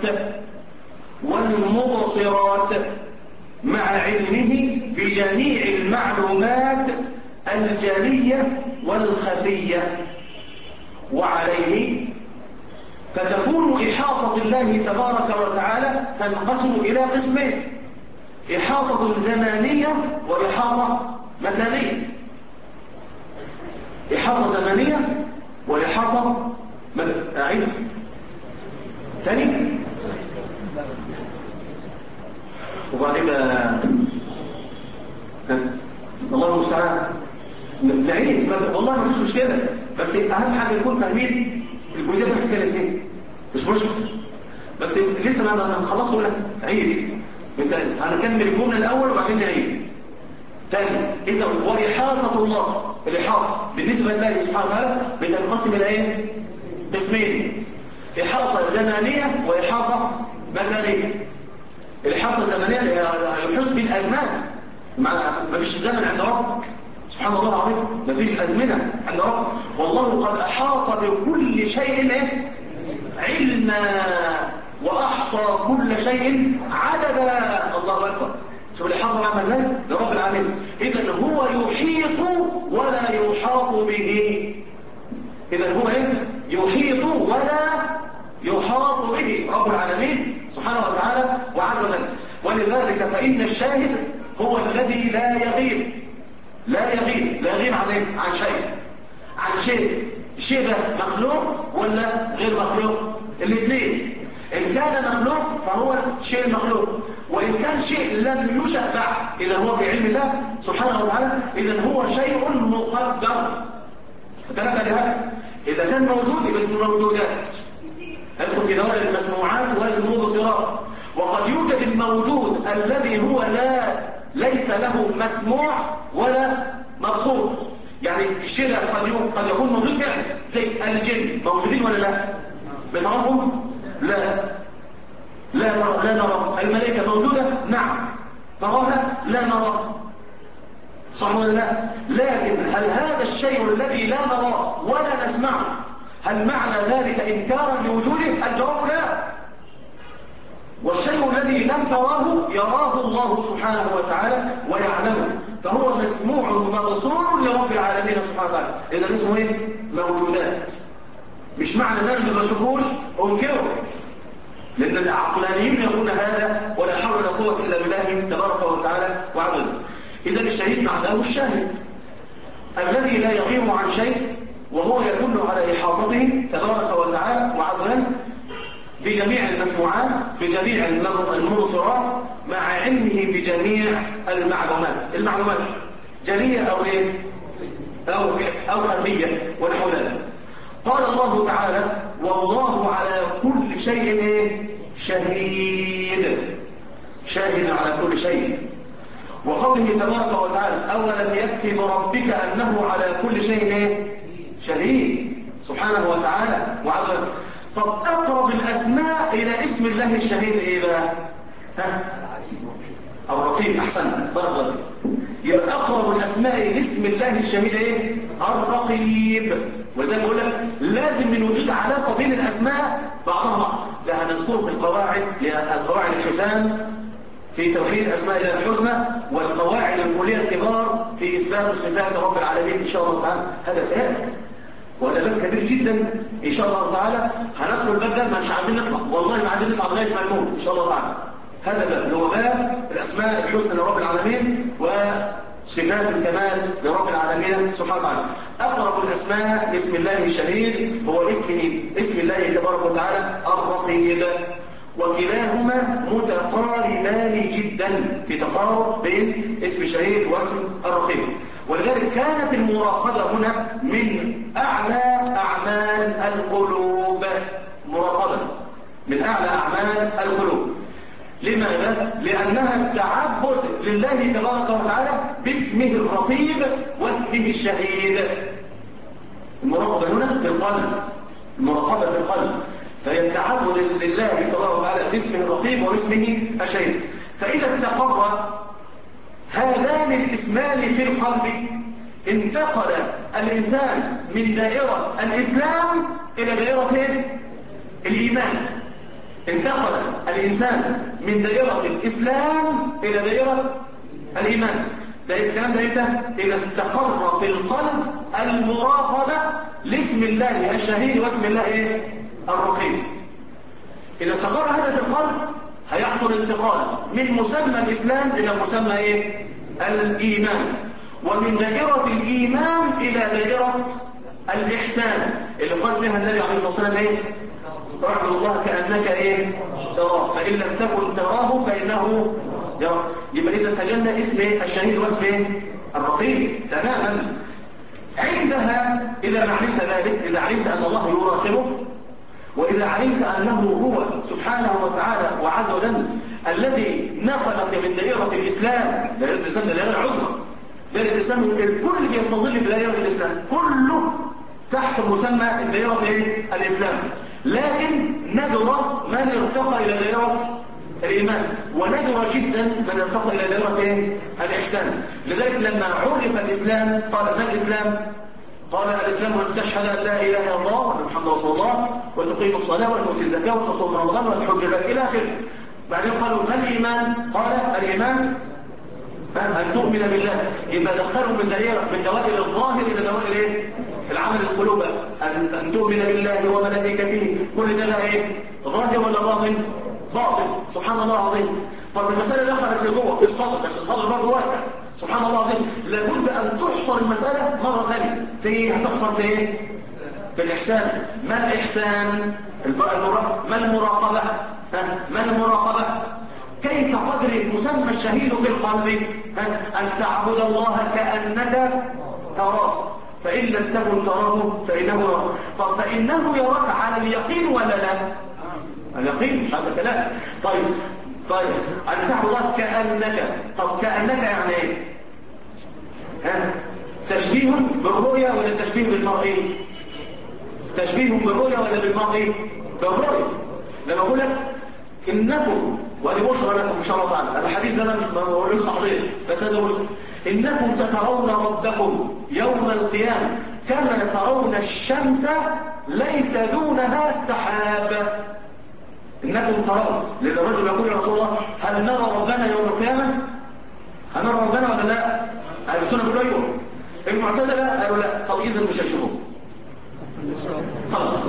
والمبصرات مع علمه بجميع المعلومات الجلية والخفية. وعليه فتكون إحاطة الله تبارك وتعالى تنقسم إلى قسمين: إحاطة زمانية وإحاطة مكانية. إحاطة زمانية وإحاطة أعيد ثاني. وبعدين الله المستعان نعيد. والله ما فيش مشكلة، بس أهم حاجة يكون فاهمين الجزئية اللي بنتكلم فيها، مش مشكلة. بس لسه ما نخلصه ولا عيد. هنكمل الجملة الأول وبعدين نعيد تاني. إذا وإحاطة الله، الإحاطة بالنسبة لله سبحانه وتعالى بتنقسم إلى إيه؟ قسمين: إحاطة زمانية وإحاطة مكانية. الإحاطة الزمنية يحيط بالأزمان، ما فيش زمن عند ربك سبحان الله العظيم، ما فيش أزمنة عند ربك. والله قد أحاط بكل شيء علما وأحصى كل شيء عددا. الله أكبر. شوف الإحاطة عامة ازاي لرب العالمين. إذن هو يحيط ولا يحاط به. إذن هو يحيط ولا يحاط به رب العالمين سبحانه وتعالى وعز وجل. ولذلك فإن الشاهد هو الذي لا يغيب عن شيء. الشيء ده مخلوق ولا غير مخلوق؟ الاثنين. إن كان مخلوق فهو شيء مخلوق، وإن كان شيء لم يشأ بعد إذا هو في علم الله سبحانه وتعالى، إذا هو شيء مقدر. تنبه لهذا. إذا كان موجود يبقى اسمه موجودات، يدخل في دوائر المسموعات والمبصرات. وقد يوجد الموجود الذي هو ليس له مسموع ولا مبصور. يعني الشيء ده قد يكون موجود فعلا، زي الجن موجودين ولا لا؟ بنراهم؟ لا نرى. الملائكة موجودة؟ نعم. تراها؟ لا نرى. صح ولا لا؟ لكن هل هذا الشيء الذي لا نراه ولا نسمعه هل معنى ذلك إنكارا لوجوده؟ الجواب لا. والشيء الذي لم تراه يراه الله سبحانه وتعالى ويعلمه، فهو مسموع مبصور لرب العالمين سبحانه وتعالى. إذا اسمه ايه؟ موجودات. مش معنى ان انا ما بشوفوش انكره، لان العقلانيين يقولون هذا ولا حول ولا قوه الا بالله تبارك وتعالى وعز وجل. اذا الشهيد معناه الشاهد الذي لا يغيب عن شيء، وهو يدل على إحاطته تبارك وتعالى وعز وجل بجميع المسموعات بجميع المبصرات مع علمه بجميع المعلومات جلية أو إيه؟ أو خفية ونحو ذلك. قال الله تعالى: والله على كل شيء إيه؟ شاهد على كل شيء. وقوله تبارك وتعالى: أولم يكفي بربك أنه على كل شيء إيه؟ شهيد سبحانه وتعالى وعز وجل. طب أقرب الأسماء إلى اسم الله الشهيد إيه بقى؟ الرقيب. أحسن بارك الله. يبقى أقرب الأسماء لاسم الله الشهيد إيه؟ الرقيب. ولذلك بقول لك لازم من وجود علاقة بين الأسماء بعضها بعض. ده هنذكره في القواعد الحسان في توحيد أسماء الله الحسنى، والقواعد الكلية الكبار في إثبات صفات رب العالمين إن شاء الله تعالى. هذا سيأتي وهذا باب كبير جدا إن شاء الله تعالى. هندخل الباب ده مش عايزين نطلع، والله ما عايزين نطلع لغاية ما نموت إن شاء الله تعالى. هذا باب هو باب الأسماء الحسنى لرب العالمين وصفات الكمال لرب العالمين سبحانه وتعالى. أقرب الأسماء لاسم الله الشهيد هو اسم الله تبارك وتعالى الرقيب. وكلاهما متقاربان جدا في تقارب بين اسم الشهيد واسم الرقيب. ولذلك كانت المراقبة هنا من أعلى أعمال القلوب. مراقبة من أعلى أعمال القلوب. لماذا؟ لأنها التعبد لله تبارك وتعالى باسمه الرقيب واسمه الشهيد. المراقبة هنا في القلب، المراقبة في القلب، فهي التعبد لله تبارك وتعالى باسمه الرقيب واسمه الشهيد. فإذا استقر هذان الاسمان في القلب انتقل الإنسان من دائرة الإسلام إلى دائرة الإيمان. انتقل الإنسان من دائرة الإسلام إلى دائرة الإيمان. ده الكلام ده امتى؟ إذا استقر في القلب المراقبة لاسم الله الشهيد واسم الله الرقيب. إذا استقر هذا في القلب هيحصل انتقال من مسمى الإسلام إلى مسمى الإيمان، ومن دائرة الإيمان إلى دائرة الإحسان اللي قال فيها النبي عليه الصلاة والسلام اعبد الله كأنك تراه فإن لم تكن تراه فإنه يرى. يبقى إذا تجلى اسم الشهيد واسم الرقيب تماما. عندها إذا ما علمت ذلك، إذا علمت أن الله يراقبك، وإذا علمت أنه هو سبحانه وتعالى وعز وجل الذي نقلك من دائرة الإسلام، دائرة الإسلام دائرة العظمى، دائرة الإسلام الكل بيستظل بدائرة الإسلام، كله تحت مسمى دائرة الإسلام، لكن ندر من ارتقى إلى دائرة الإيمان، وندر جدا من ارتقى إلى دائرة الإحسان. لذلك لما عرف الإسلام قال ما الإسلام؟ قال الإسلام أن تشهد أن لا إله إلا الله وأن محمد رسول الله وتقيم الصلاة وتؤتي الزكاة وتصوم رمضان وتحج البيت إلى آخره. بعدين قالوا ما الإيمان؟ قال الإيمان أن تؤمن بالله. يبقى دخلوا من دوائر الظاهر إلى دوائر العمل القلوب. أن تؤمن بالله وملائكته، كل ده ظاهر ولا باطن؟ باطن. سبحان الله العظيم. طب المسألة دخلت لجوه في الصدر، بس الصدر برضه واسع. سبحان الله العظيم. لابد أن تحصر المسألة مرة ثانية. هتحصر في ايه؟ في الإحسان. ما الإحسان؟ ما المراقبة؟ ما المراقبة؟ كيف قدر مسمى الشهيد في القلب؟ أن تعبد الله كأنك تراه فإن لم تكن تراه فإنه يراك. طب فإنه يراك على اليقين ولا لا؟ اليقين مش هذا كلام. طيب أن تعبد الله كأنك. طب كأنك يعني ايه؟ تشبيه بالرؤية ولا تشبيه بالمرئي؟ تشبيه بالرؤية ولا بالمرئي؟ بالرؤية. لما أقول لك إنكم، وهذه بشرى لكم إن شاء الله تعالى، الحديث ده ما بقولوش تحضير بس هذا بشرى، إنكم سترون ربكم يوم القيامة كما ترون الشمس ليس دونها سحاب. إنكم ترون، لأن الرجل يقول يا رسول الله هل نرى ربنا يوم القيامة؟ هل نرى ربنا ولا لا؟ أهل السنة بيقولوا أيوه. المعتزلة قالوا لا. طب إذا مش هيشوفوه خلاص.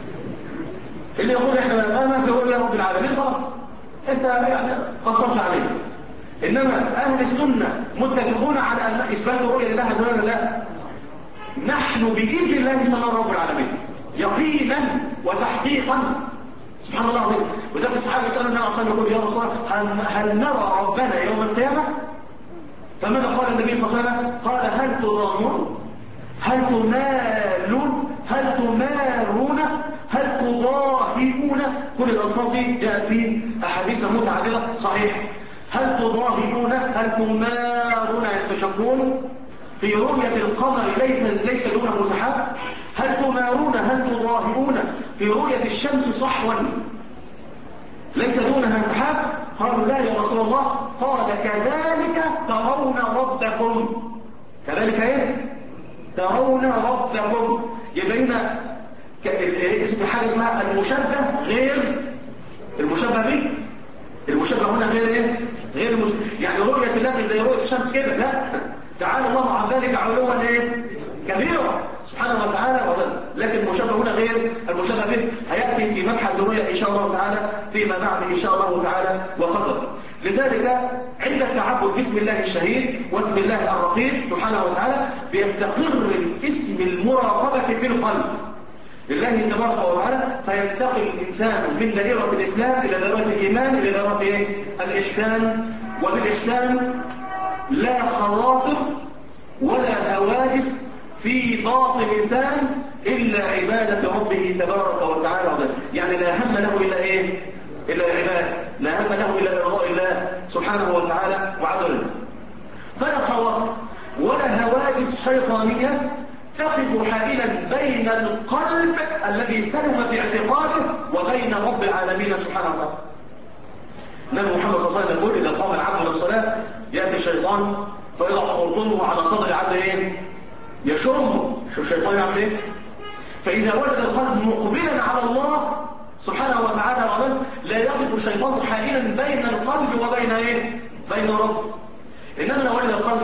اللي يقول احنا ما في رؤيا رب العالمين خلاص انت قصرت عليه. انما اهل السنه متفقون على ان اثبات الرؤيا لله عز وجل. لا، نحن باذن الله سنرى رب العالمين يقينا وتحقيقا. سبحان الله العظيم. وذلك الصحابه يسالوا النبي صلى الله عليه وسلم يقول يا رسول الله هل نرى ربنا يوم القيامه؟ فماذا قال النبي صلى الله عليه وسلم؟ قال هل تضامون، هل تمالون، هل تمارون، هل تضاهئون. كل الألفاظ دي جاءت في أحاديث متعددة صحيح. هل تضاهئون، هل تمارون يعني تشكون في رؤية القمر ليس دونه سحاب. هل تمارون، هل تضاهئون في رؤية الشمس صحوا ليس دونها سحاب. قالوا لا يا رسول الله. قال كذلك ترون ربكم. كذلك ايه؟ ترون ربكم. يبقى هنا اسم حاجه اسمها المشبه غير المشبه به. المشبه هنا غير ايه؟ غير يعني رؤيه الله مش زي رؤيه الشمس كده، لا. تعالى الله عن ذلك علوا كبيرا سبحانه وتعالى وظل. لكن المشبه هنا غير المشبه به، هياتي في مبحث الرؤيا ان شاء الله تعالى فيما بعد ان شاء الله تعالى وقدر. لذلك عند التعبد باسم الله الشهيد واسم الله الرقيب سبحانه وتعالى بيستقر الاسم المراقبه في القلب لله تبارك وتعالى، فينتقل الإنسان من دائرة الإسلام إلى دائرة الإيمان إلى دائرة الإحسان. وبالإحسان لا خواطر ولا هواجس في باطن الإنسان إلا عبادة ربه تبارك وتعالى. يعني لا هم له إلا إيه؟ إلا العبادة. لا هم له إلا إرضاء الله سبحانه وتعالى وعز وجل. فلا خواطر ولا هواجس شيطانية تقف حائلا بين القلب الذي سلم في اعتقاده وبين رب العالمين سبحانه وتعالى. النبي محمد صلى الله عليه وسلم يقول: إذا قام العبد للصلاة يأتي الشيطان فيضع خرطومه على صدر العبد يشمه. شوف الشيطان يعمل ايه؟ فإذا وجد القلب مقبلا على الله سبحانه وتعالى وعلا لا يقف الشيطان حائلا بين القلب وبين بين رب. إنما لو وجد القلب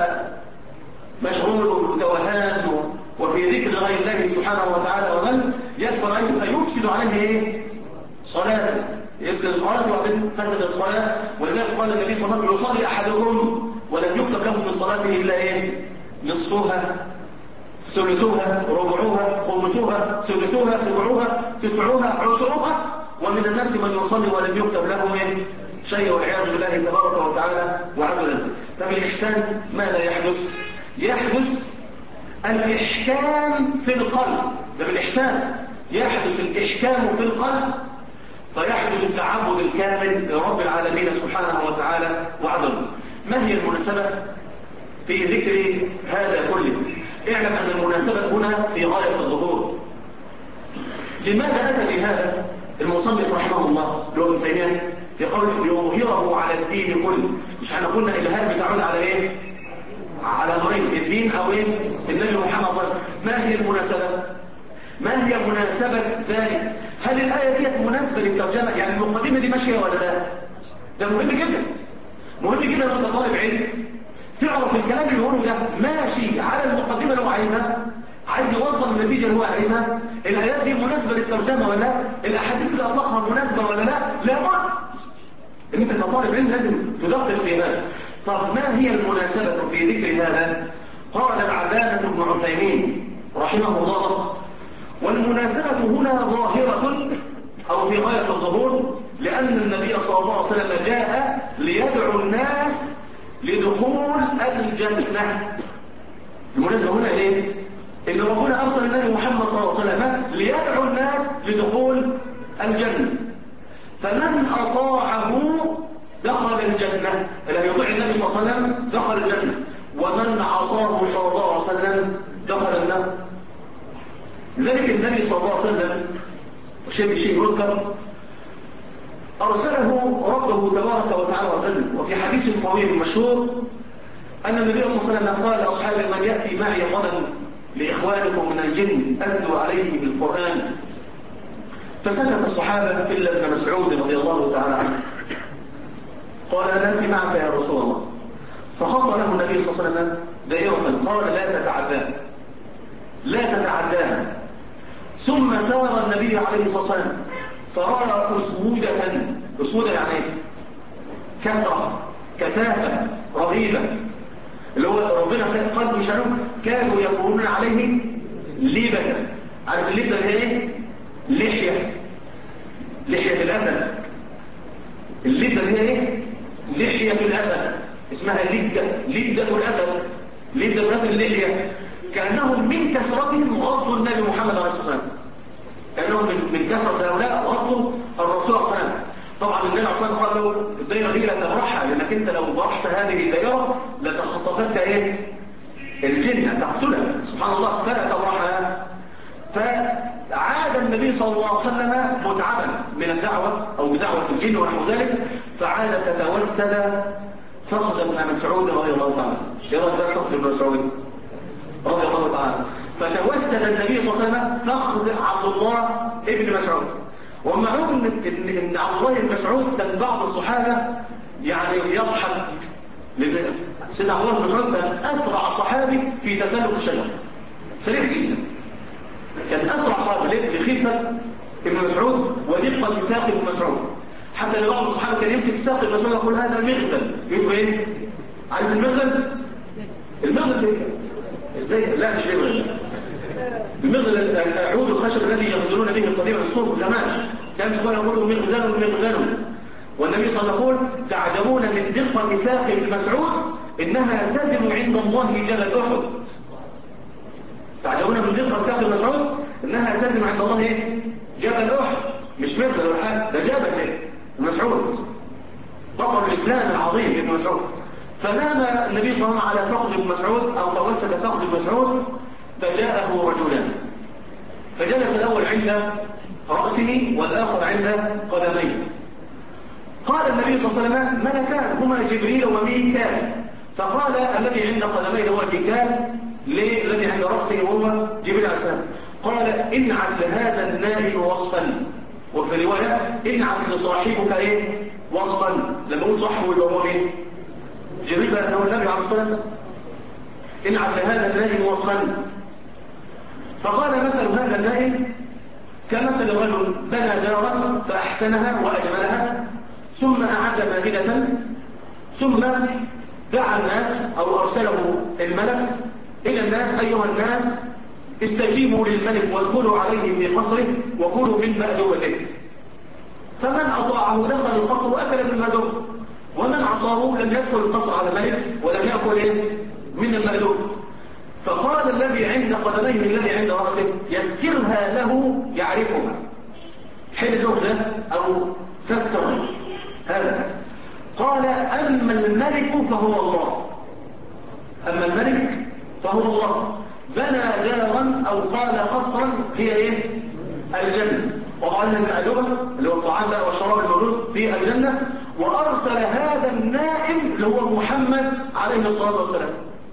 مشغول وتوهان وفي ذكر غير الله سبحانه وتعالى ومن يكبر فيفسد عليه صلاته، يفسد القلب وبعدين فسد الصلاة. ولذلك قال النبي صلى الله عليه وسلم: يصلي أحدكم ولم يكتب له من صلاته إلا نصفها، ثلثوها، ربعوها، خمسوها، سدسوها، سبعوها، تسعوها، عشرها. ومن الناس من يصلي ولم يكتب له شيء، والعياذ بالله تبارك وتعالى وعز وجل. فبالإحسان ماذا يحدث؟ يحدث الإحكام في القلب. ده بالإحسان يحدث الإحكام في القلب، فيحدث التعبد الكامل لرب العالمين سبحانه وتعالى وعز وجل. ما هي المناسبة في ذكر هذا كله؟ اعلم أن المناسبة هنا في غاية الظهور. لماذا أتى بهذا المصنف رحمه الله ابن تيمية في قول ليظهره على الدين كله؟ مش احنا قلنا الإلهام بتعود على على أمرين: الدين أو النبي محمد صلى الله عليه وسلم. ما هي المناسبة؟ ما هي مناسبة ذلك؟ هل الآية دي مناسبة للترجمة؟ يعني المقدمة دي ماشية ولا لا؟ ده مهم جدا، مهم جدا وانت طالب علم تعرف الكلام اللي بيقوله ده ماشي على المقدمة اللي هو عايزها، عايز يوصل النتيجة اللي هو عايزها. الآيات دي مناسبة للترجمة ولا لا؟ الأحاديث اللي أطلقها مناسبة ولا لا؟ لا بد إن أنت كطالب علم لازم تدقق في هذا. طب ما هي المناسبة في ذكر هذا؟ قال العلامة ابن عثيمين رحمه الله: والمناسبة هنا ظاهرة أو في غاية الظهور، لأن النبي صلى الله عليه وسلم جاء ليدعو الناس لدخول الجنة. المناسبة هنا إن ربنا أرسل النبي محمد صلى الله عليه وسلم ليدعو الناس لدخول الجنة، فمن أطاعه دخل الجنة، الذي يطيع النبي صلى الله عليه وسلم دخل الجنة، ومن عصاه صلى الله عليه وسلم دخل النار. لذلك النبي صلى الله عليه وسلم شيء يذكر أرسله ربه تبارك وتعالى وسلم. وفي حديث طويل مشهور أن النبي صلى الله عليه وسلم قال لأصحابه: من يأتي معي غدا لإخوانكم من الجن أتلو عليه بالقرآن. فسكت الصحابة إلا ابن مسعود رضي الله تعالى عنه، قال: أنا أتي معك يا رسول الله. فخط له النبي صلى الله عليه وسلم دائرة، قال: لا تتعداها. ثم سار النبي عليه الصلاة والسلام فرأى أسودة يعني كثرة، كثافة رهيبة، اللي هو ربنا قال في شأنهم: كانوا يقولون عليه ليبة. عارف الليبة اللي هي لحية الأسد. الليبة اللي هي لحية الأسد، اسمها لبدة الأسد. لبدة الأسد اللحية. كأنهم من كثرتهم غضوا النبي محمد عليه الصلاة والسلام، كأنهم من كثرة هؤلاء غضوا الرسول صلى الله عليه وسلم. طبعا النبي عليه الصلاة والسلام قال له: الدائرة دي لا تبرحها، لأنك أنت لو برحت هذه الدائرة لتخطفتك الجنة تقتلها، سبحان الله، فلا تبرحها. فعاد النبي صلى الله عليه وسلم متعبا من الدعوة أو بدعوة الجن ونحو ذلك، فعاد تتوسد فخذ ابن مسعود رضي الله تعالى. ايه رأيك بقى فخذ ابن مسعود رضي الله تعالى؟ فتوسد النبي صلى الله عليه وسلم فخذ عبد الله ابن مسعود. ومعلوم ان عبد الله بن مسعود كان بعض الصحابه يعني يضحك، لان سيدنا عبد الله بن مسعود كان اسرع صحابي في تسلق الشجر، سريع جدا، كان اسرع صحابي لخفه ابن مسعود ودقه ساق ابن مسعود، حتى ان بعض الصحابه كان يمسك ساق ابن مسعود يقول: هذا المغزل. يقول ايه؟ عارف المغزل؟ المغزل زي لا مش المغزل العود الخشب الذي يغزلون به القديم الصوف زمان، كان يقولوا مغزل. والنبي صلى الله عليه وسلم يقول: تعجبون من دقة ساق ابن مسعود إنها تزن عند الله جبل أحد. تعجبون من دقة ساق ابن مسعود إنها تزن عند الله جبل أحد. مش مغزل ولا حاجة، ده جبل مسعود. الإسلام العظيم ابن مسعود. فنام النبي صلى الله عليه وسلم على فخذ ابن مسعود أو توسد فخذ ابن مسعود، فجاءه رجلان، فجلس الأول عند رأسه والآخر عند قدميه. قال النبي صلى الله عليه وسلم: ملكان هما جبريل وميكال. فقال الذي عند قدميه هو ميكال، الذي عند رأسه هو جبريل عليه السلام. قال: انعت لهذا النائم وصفا. وفي رواية: انعت لصاحبك ايه وصفا. لما يقول صاحبه يبقى هو مين؟ جبريل بقى هو النبي عليه الصلاة والسلام. انعت لهذا النائم وصفا. فقال: مثل هذا النائم كمثل رجل بنى دارا فأحسنها وأجملها، ثم أعد مائدة، ثم دعا الناس أو أرسله الملك إلى الناس: أيها الناس استجيبوا للملك وادخلوا عليه في قصره وكلوا من مأدوبته. فمن أطاعه دخل القصر وأكل من المأدوب، ومن عصاه لم يدخل القصر على الملك ولم يأكل من المأدوب. فقال الذي عند قدميه الذي عند رأسه: يسرها له يعرفها. حين اللغة أو فسر هذا. قال: أما الملك فهو الله. أما الملك فهو الله بنى دارا أو قال قصرا هي إيه؟ الجنة، وضعنا المأدوبة اللي هو الطعام بقى والشراب الموجود في الجنة، وأرسل هذا النائم اللي هو محمد عليه الصلاة والسلام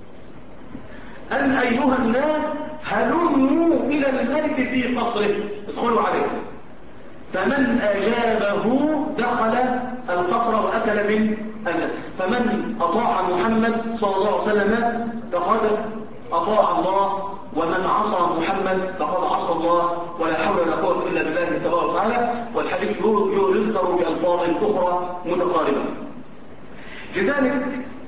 أن أيها الناس هلموا إلى الملك في قصره ادخلوا عليه. فمن أجابه دخل القصر وأكل من أكل. فمن أطاع محمد صلى الله عليه وسلم فقد أطاع الله، ومن عصى محمد فقد عصى الله، ولا حول ولا قوة إلا بالله تبارك وتعالى. والحديث يذكر بألفاظ أخرى متقاربة. لذلك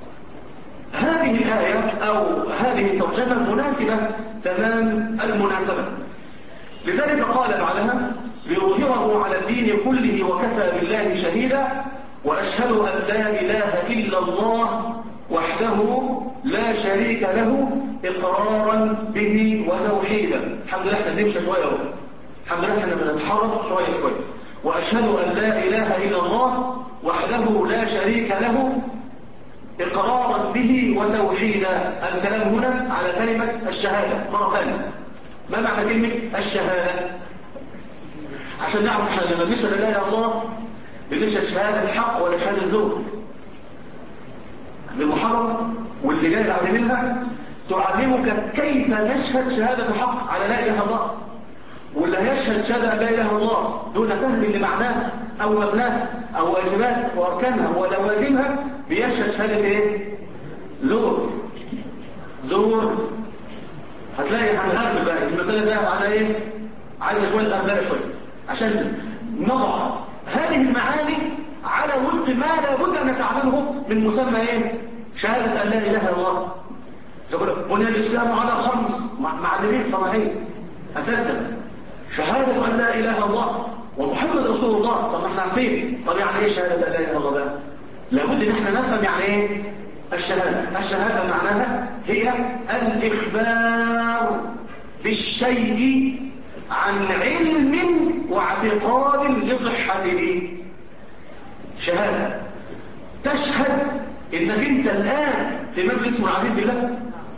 هذه الآية أو هذه الترجمة مناسبة تمام المناسبة. لذلك قال بعدها: ليظهره على الدين كله وكفى بالله شهيدا، وأشهد أن لا إله إلا الله وحده لا شريك له إقرارا به وتوحيدا. الحمد لله احنا بنمشي شوية اهو، الحمد لله احنا بنتحرك شوية. وأشهد أن لا إله إلا الله وحده لا شريك له إقرارا به وتوحيدا. الكلام هنا على كلمة الشهادة مرة ثانية. ما معنى كلمة الشهادة؟ عشان نعرف احنا لما بنشهد لا إله إلا الله بنشهد شهادة الحق ولا شهادة الزور. المحرم واللي جاي بعد منها تعلمك كيف نشهد شهادة الحق على لا إله إلا الله، واللي هيشهد شهادة لا إله إلا الله دون فهم لمعناها أو مبناها أو واجبات وأركانها ولوازمها بيشهد شهادة إيه؟ زور. هتلاقي هنغرب بقى المسألة بقى على إيه؟ عايزة شوية غرباء شوية عشان نضع هذه المعاني على وفق ما لابد أن نتعلمه من مسمى إيه؟ شهادة أن لا إله إلا الله. يقول بني الإسلام على 5 معلمين صلاحين أساسا شهادة أن لا إله إلا الله ومحمد رسول الله. طب ما احنا عارفين، طب يعني إيه شهادة أن لا إله إلا الله بقى؟ لابد ان احنا نفهم يعني ايه الشهادة معناها هي الإخبار بالشيء عن علم واعتقاد لصحته. شهادة تشهد انك انت الآن في مسجد اسمه العزيز بالله.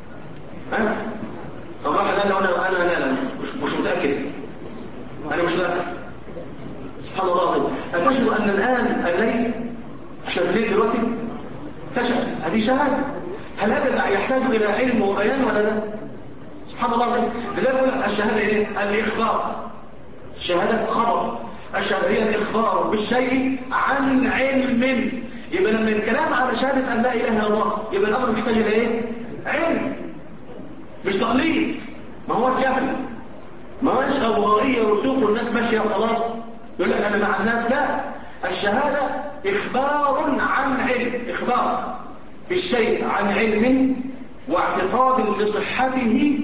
طب واحد قال له انا مش متأكد، انا مش متأكد. سبحان الله العظيم. أتشهد أن الآن الليل احنا في الليل دلوقتي؟ تشهد، هذه شهادة. هل هذا يحتاج إلى علم وبيان ولا لا؟ سبحان الله العظيم. لذلك الشهادة ايه؟ الإخبار. الشهادة خبر. الشهادة هي الإخبار بالشيء عن علم. يبقى لما الكلام على شهادة أن لا إله إلا الله يبقى الأمر محتاج إلى إيه؟ علم، مش تقليد. ما هو الجهل، ما هوش غوغائية رسوخ والناس ماشية وخلاص يقول لك أنا مع الناس. لا، الشهادة إخبار عن علم، إخبار بالشيء عن علم واعتقاد لصحته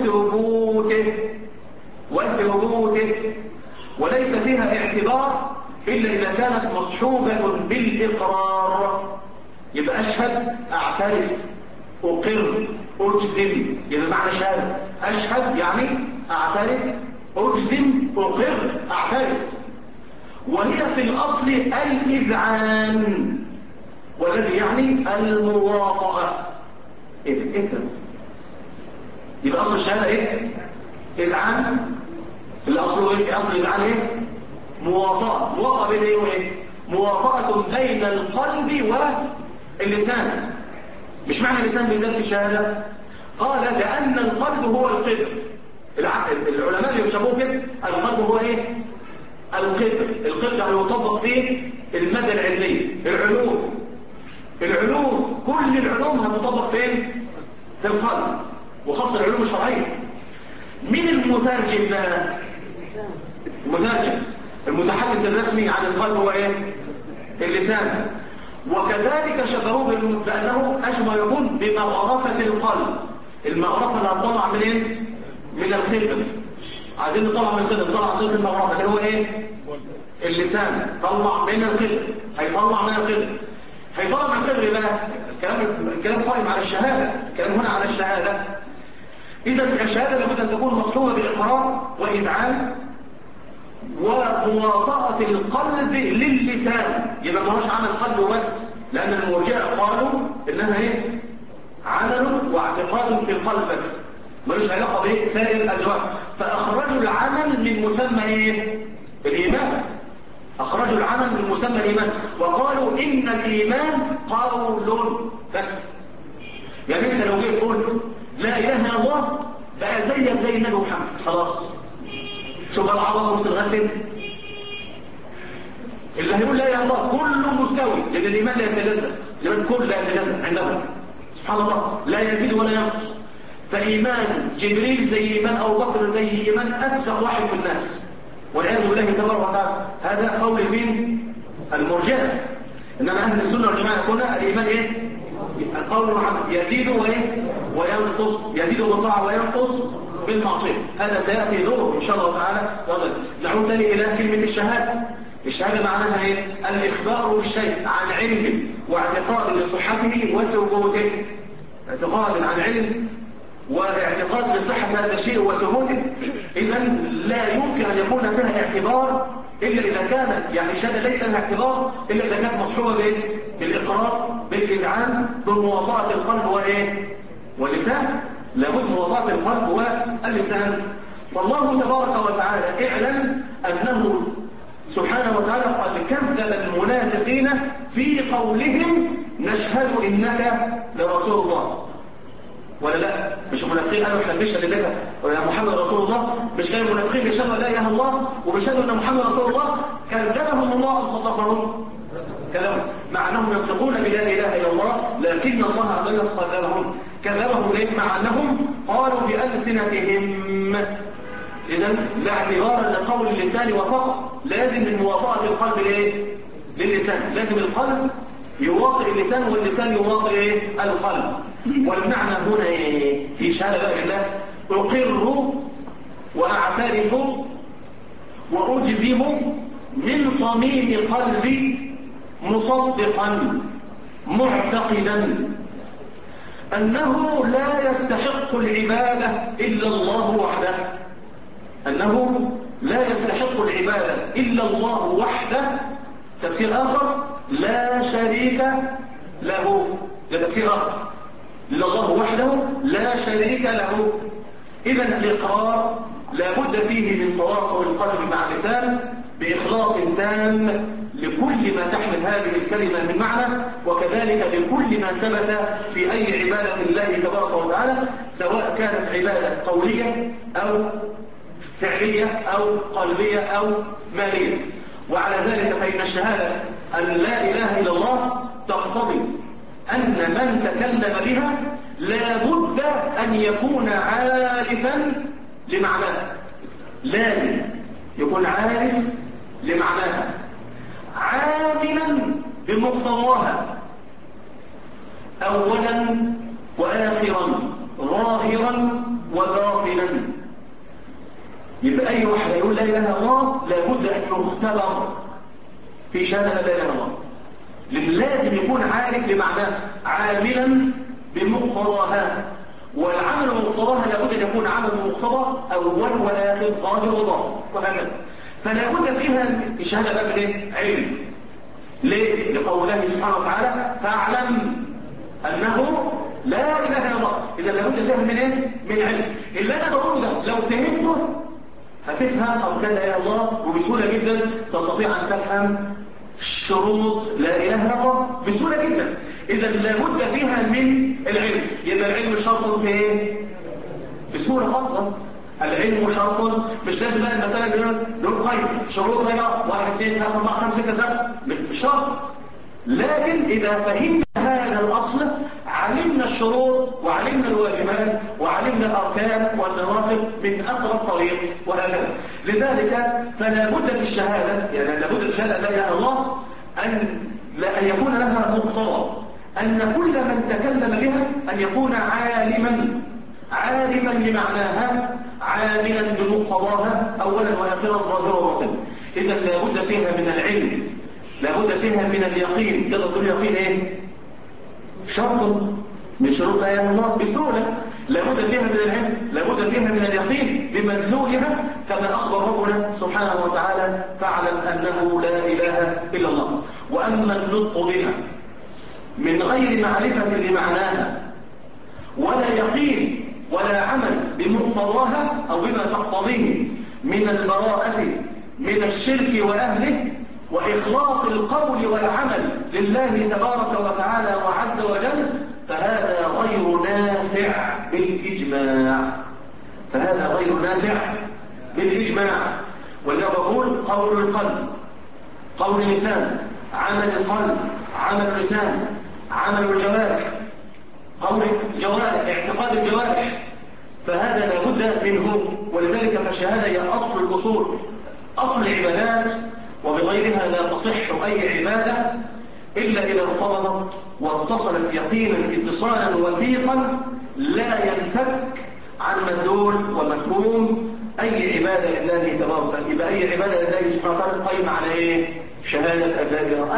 وثبوته، وليس فيها اعتبار إلا إذا كانت مصحوبة بالإقرار. يبقى أشهد، أعترف، أقر، أجزم. يبقى معنى شهادة أشهد يعني أعترف، أجزم، أقر، أعترف. وهي في الأصل الإذعان. والذي يعني المواطأة. ايه كده؟ يبقى اصل الشهادة ايه؟ اذعان. الاصل ايه؟ اصل الاذعان ايه؟ مواطأة. مواطأة بين ايه وايه؟ مواطأة بين القلب واللسان. مش معنى اللسان بالذات في الشهادة، قال لأن القلب هو القدر. العلماء بيشبهوه كده، القلب هو ايه؟ القدر. القدر هيطبق فيه المادة العلمية، العلوم كل العلوم هتطبق فين؟ في القلب، وخاصة العلوم الشرعية. مين المترجم بقى؟ المترجم المتحدث الرسمي عن القلب هو ايه؟ اللسان. وكذلك شبهوه بأنه أشبه يكون بمغرفة القلب. المغرفة اللي هتطلع منين؟ من القدر. عايزين نطلع من القدر، نطلع من المغرفة اللي هو ايه؟ اللسان. طلع من القدر، هيطلع من القدر. هيطلع من القدر بقى. الكلام قائم على الشهادة، الكلام هنا على الشهادة. إذا الشهادة لابد أن تكون مصحوبة بإقرار وإذعان ومواطأة القلب للسان. يبقى ما هوش عمل قلب بس، لأن المرجئة قالوا إنها إيه؟ عمل واعتقاد في القلب بس، ملوش علاقة بسائر الأجواء. فأخرجوا العمل من مسمى إيه؟ الإيمان. أخرجوا العمل من مسمى الإيمان، وقالوا إن الإيمان قول بس. يعني أنت لو جيت قلت لا إله إلا الله بقى زي النبي محمد، خلاص. شوف العظمة وصل لغاية فين؟ اللي هيقول لا اله الا الله كله مستوي، لان الايمان لا يتجزأ، الايمان كله لا يتجزأ عندهم سبحان الله، لا يزيد ولا ينقص. فايمان جبريل زي ايمان ابو بكر زي ايمان افسق واحد في الناس، والعياذ بالله تبارك وتعالى. هذا قول مين؟ المرجئة. انما اهل السنه والجماعه يقولون الايمان ايه؟ قول محمد يزيد وايه؟ وينقص، يزيد بالطاعه وينقص بالمعصيه. هذا سياتي دوره ان شاء الله تعالى. نعود ثاني الى كلمه الشهاده. الشهاده معناها ايه؟ الاخبار بالشيء عن علم واعتقاد لصحته وثبوته. اعتقاد عن علم واعتقاد لصحه هذا الشيء وثبوته. اذا لا يمكن ان يكون فيها اعتبار الا اذا كانت، يعني الشهاده ليس لها اعتبار الا اذا كانت مصحوبه بايه؟ بالاقرار، بالاذعان، بمواطاه القلب وايه؟ واللسان. لابد مواطاه القلب واللسان. فالله تبارك وتعالى اعلم انه سبحانه وتعالى قد كذب المنافقين في قولهم نشهد انك لرسول الله. ولا لا؟ مش المنافقين قالوا احنا بنشهد انك يا محمد رسول الله؟ مش كانوا المنافقين بيشهدوا لا اله الا الله وبيشهدوا ان محمد رسول الله؟ كذبهم الله ام صدقهم؟ كذبهم، مع انهم ينطقون بلا اله الا الله، لكن الله عز وجل كذبهم ليه؟ مع انهم قالوا بألسنتهم. اذا لا اعتبار لقول اللسان وفقط، لازم من مواطأة القلب لايه؟ للسان. لازم القلب يواطئ اللسان واللسان يواطئ ايه؟ القلب. والمعنى هنا ايه؟ في شهادة بقى لله: اقر واعترف واجزم من صميم قلبي مصدقا معتقدا انه لا يستحق العبادة الا الله وحده، أنه لا يستحق العبادة إلا الله وحده. تفسير آخر: لا شريك له. ده تفسير آخر: إلا الله وحده لا شريك له. إذا الإقرار لابد فيه من تواطؤ القلب مع اللسان بإخلاص تام لكل ما تحمل هذه الكلمة من معنى، وكذلك لكل ما ثبت في أي عبادة لله تبارك وتعالى، سواء كانت عبادة قولية أو فعلية أو قلبية أو مالية. وعلى ذلك فإن الشهادة أن لا إله إلا الله تقتضي أن من تكلم بها لابد أن يكون عارفا لمعناها. لازم يكون عارف لمعناها، عاملا بمقتضاها أولا وآخرا، ظاهرا وباطنا. يبقى أي واحد يقول لا إله إلا الله لابد أن يختبر في شهادة لا إله إلا الله، لأن لازم يكون عارف لمعناه، عاملا بمقتضاها. والعمل بمقتضاها لابد أن يكون عمل بمقتضى أول وآخر، ظاهر وباطن، وهكذا. فلا بد فيها الشهادة بقى من علم، ليه؟ لقوله سبحانه وتعالى فاعلم أنه لا إله إلا الله. إذا لابد فهم من إيه؟ من علم. اللي أنا بقوله ده لو فهمته هتفهم أركان لا إله إلا الله، وبسهولة جدا تستطيع أن تفهم شروط لا إله إلا الله بسهولة جدا. إذا لابد فيها من العلم. يبقى العلم شرط في إيه؟ بسهولة خالص. العلم شرط، مش لازم بقى المسألة نقول طيب شروط هنا 1 2 3 4 5 6 7 مش شرط. لكن إذا فهمنا هذا الأصل علمنا الشروط وعلمنا الواجبات وعلمنا الأركان والنوافل من أقرب طريق وهكذا. لذلك فلا بد في الشهادة، يعني لا بد في الشهادة لا إله إلا الله أن يكون لها مقتضى، أن كل من تكلم بها أن يكون عالما لمعناها، عاملا بمقتضاها أولا وآخرا ظاهرا وباطنا. إذا لا بد فيها من العلم، لا بد فيها من اليقين. تقدر تقول اليقين ايه؟ شرط من شروط لا اله الا الله بسهوله. لا بد فيها من العلم، لا بد فيها من اليقين بمدلولها، كما اخبر ربنا سبحانه وتعالى فاعلم انه لا اله الا الله. واما النطق بها من غير معرفه لمعناها ولا يقين ولا عمل بمقتضاها او بما تقتضيه من البراءه من الشرك واهله وإخلاص القول والعمل لله تبارك وتعالى وعز وجل، فهذا غير نافع بالإجماع. فهذا غير نافع بالإجماع. ولذا بقول قول القلب، قول اللسان، عمل القلب، عمل اللسان، عمل الجوارح، قول الجوارح، اعتقاد الجوارح، فهذا لابد منه. ولذلك فالشهادة هي أصل الأصول، أصل العبادات، وبغيرها لا تصح أي عبادة إلا إذا ارتبطت واتصلت يقينا اتصالا وثيقا لا ينفك عن مدلول ومفهوم أي عبادة لله تبارك. يبقى أي عبادة لله سبحانه وتعالى قائمة على إيه؟ شهادة أن لا إله.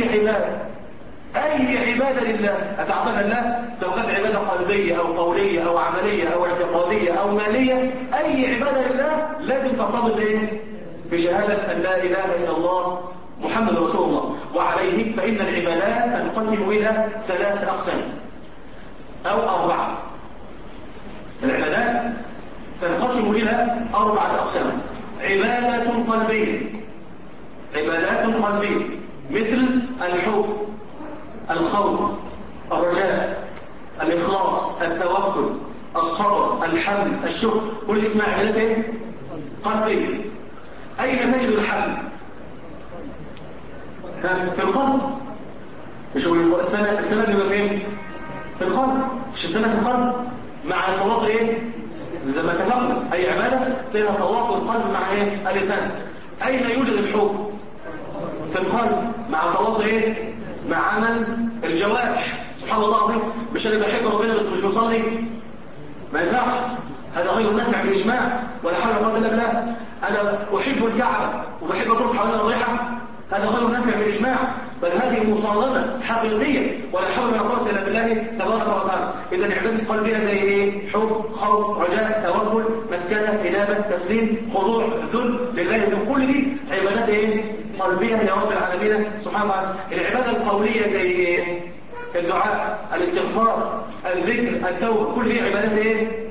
أي عبادة لله أتعبد الله، سواء كانت عبادة قلبية أو قولية أو عملية أو اعتقادية أو مالية، أي عبادة لله لازم ترتبط إيه؟ بشهادة أن لا إله إلا الله محمد رسول الله. وعليه فإن العبادات تنقسم إلى 3 أقسام أو 4. العبادات تنقسم إلى 4 أقسام. عبادات قلبية، عبادات قلبية مثل الحب، الخوف، الرجاء، الإخلاص، التوكل، الصبر، الحمد، الشكر، كل اسمها عبادات إيه؟ قلبية. أين تجد الحمد؟ في القلب. مش هو السنة بيبقى فين؟ في القلب. مش السنة في القلب مع تواطؤ ايه؟ زي ما اتفقنا أي عبادة فيها تواطؤ القلب مع ايه؟ اللسان. أين يوجد الحب؟ في القلب مع تواطؤ ايه؟ مع عمل الجوارح. سبحان الله العظيم، مش أنا بحب ربنا بس مش بصلي، ما ينفعش. هذا غير نافع بالإجماع ولا حول ولا قوة إلا بالله. أنا أحب الكعبة وبحب أطوف حول الأضرحة، هذا غير نافع بالإجماع، بل هذه مصادمة حقيقية ولا حول ولا قوة إلا بالله تبارك وتعالى. إذا العبادة القلبية زي إيه؟ حب، خوف، رجاء، توكل، مسكنة، إنابة، تسليم، خضوع، ذل لله. كل دي عبادات إيه؟ قلبية لرب العالمين سبحانه وتعالى. العبادة القولية زي إيه؟ الدعاء، الاستغفار، الذكر، التوبة، كل دي عبادات إيه؟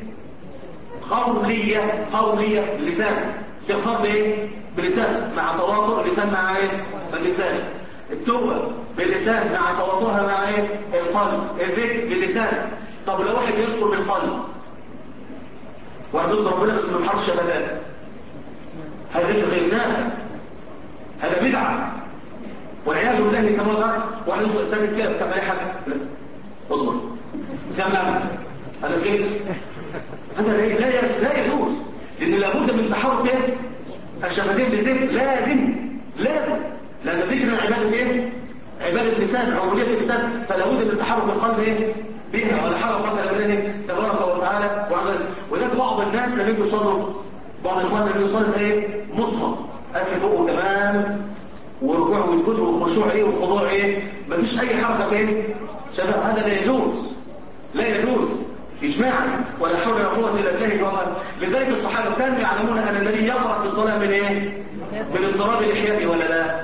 قولية باللسان. استغفار بايه؟ بلسان مع تواطؤ اللسان مع ايه؟ اللسان. التوبة باللسان مع تواطؤها مع ايه؟ القلب. الذكر باللسان. طب لو واحد يذكر بالقلب، واحد يذكر ربنا بس ما بيحرش شهادات، هذا غير نافع، هذا بدعة والعياذ بالله تبارك. واحد يذكر اسامي كده كم اي حاجة، لا اصبر كم نعمل هذا سيد، هذا لا يجوز، لأن لابد من تحرك الشفتين بالذكر. لازم لأن ذكر عبادة إيه؟ عبادة لسان، عبودية اللسان، فلا بد من تحرك القلب إيه؟ بها ولا حركة بالله تبارك وتعالى وعلا. وذلك بعض الناس لم يصلوا، بعض الإخوان لم يصلوا إيه؟ مصمم قافل بقه تمام، وركوع وسجود وخشوع إيه وخضوع إيه؟ مفيش أي حركة فين؟ شباب، هذا لا يجوز، لا يجوز إجماعا ولا حول ولا قوة إلا بالله. لذلك الصحابة كانوا يعلمون أن النبي يقرأ في الصلاة من إيه؟ من اضطراب الإحياء ولا لا؟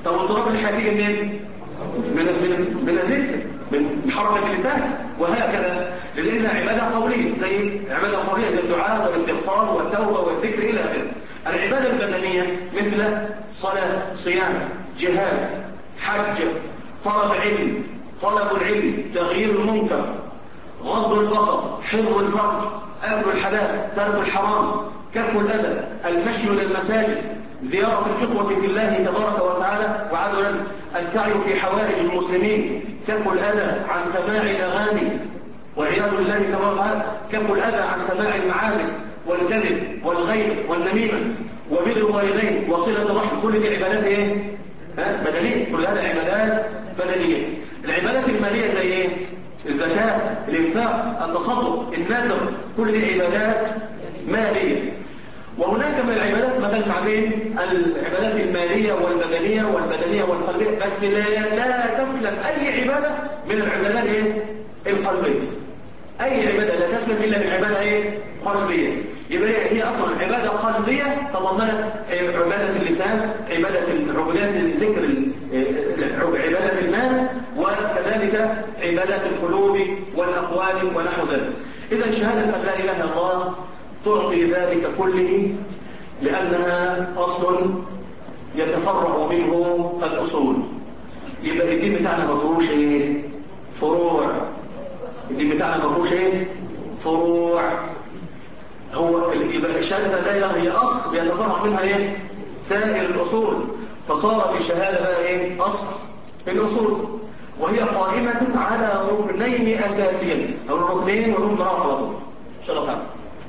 طب الضراب اللي هتيجي منين؟ من الذكر، من حركة اللسان، وهكذا. لأنها عبادة قولية، زي عبادة قولية زي الدعاء والاستغفار والتوبة والذكر إلى آخره. العبادة البدنية مثل صلاة، صيام، جهاد، حج، طلب علم، طلب العلم، تغيير المنكر، غض البصر، حفظ الفرج، أكل الحلال، ترك الحرام، كف الأذى، المشي إلى المساجد، زيارة الإخوة في الله تبارك وتعالى وعز وجل، السعي في حوائج المسلمين، كف الأذى عن سماع الأغاني والعياذ بالله تبارك وتعالى، كف الأذى عن سماع المعازف والكذب والغيب والنميمة، وبر الوالدين وصلة الرحم. كل دي عبادات ايه؟ بدنية. كل هذا عبادات بدنية. العبادات المالية زي ايه؟ الزكاة، الإنفاق، التصدق، النذر، كل دي عبادات مالية. وهناك من العبادات مثلا مع بين العبادات المالية والبدنية والقلبية، بس لا تسلم أي عبادة من العبادات ايه؟ القلبية. أي عبادة لا تسلم إلا من عبادة ايه؟ قلبية. يبقى هي أصلا عبادة قلبية تضمنت عبادة اللسان، عبادات الذكر، عبادة المال، وكذلك عبادات القلوب والأقوال ونحو ذلك. إذا شهادة أن لا إله إلا الله تعطي ذلك كله، لأنها أصل يتفرع منه الأصول. يبقى الدين بتاعنا ما فيهوش ايه؟ فروع. الدين بتاعنا ما فيهوش ايه؟ فروع. هو يبقى الشهاده لا اله هي اصل بيتفرع منها ايه؟ سائر الاصول. فصار بالشهاده بقى ايه؟ اصل الاصول، وهي قائمه على ركنين اساسيين، او الركنين وركن رافضه ان شاء الله تعالى.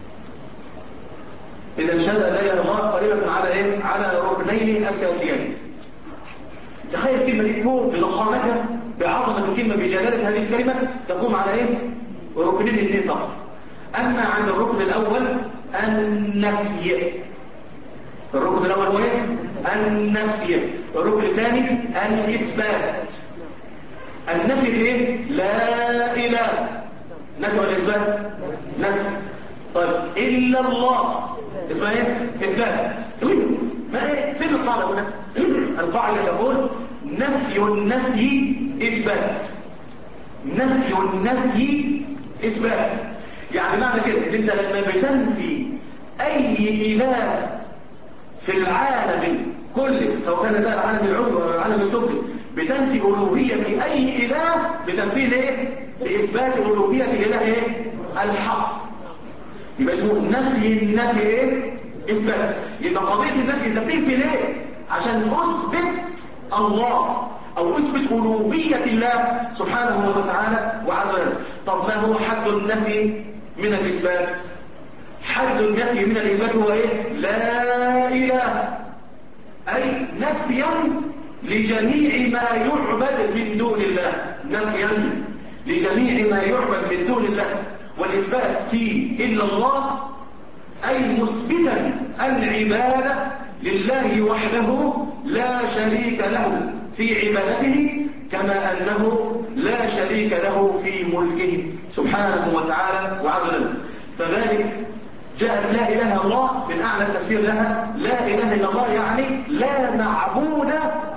اذا الشهاده لا اله الا الله قائمه على ايه؟ على ركنين اساسيين. تخيل الكلمه دي تكون بضخامتها، بعظمه الكلمه، بجلاله هذه الكلمه، تقوم على ايه؟ ركنين اثنين فقط. أما عند الركن الأول النفي. الركن الأول هو إيه؟ النفي. الركن الثاني الإثبات. النفي إيه؟ لا إله. نفي ولا إثبات؟ نفي. طيب إلا الله اسمها إيه؟ إثبات. ما إيه؟ فين القاعدة هنا؟ القاعدة تقول نفي النفي إثبات. نفي النفي إثبات. يعني معنى كده ان انت لما بتنفي اي اله في العالم كله، سواء كان بقى العالم العلوي او العالم السفلي، بتنفي الوهيه اي اله، بتنفيه ليه؟ لاثبات الوهيه الاله ايه؟ الحق. يبقى اسمه نفي النفي ايه؟ اثبات. يبقى قضيه النفي انت بتنفي ليه؟ عشان اثبت الله، أو أثبت ألوهية الله سبحانه وتعالى وعز وجل. طب ما هو حد النفي من الإثبات؟ حد النفي من الإثبات هو إيه؟ لا إله، أي نفيا لجميع ما يعبد من دون الله. نفيا لجميع ما يعبد من دون الله. والإثبات فيه إلا الله، أي مثبتا العبادة لله وحده لا شريك له في عبادته، كما أنه لا شريك له في ملكه سبحانه وتعالى وعز وجل. فذلك جاءت لا إله إلا الله من أعلى التفسير لها. لا إله إلا الله يعني لا معبود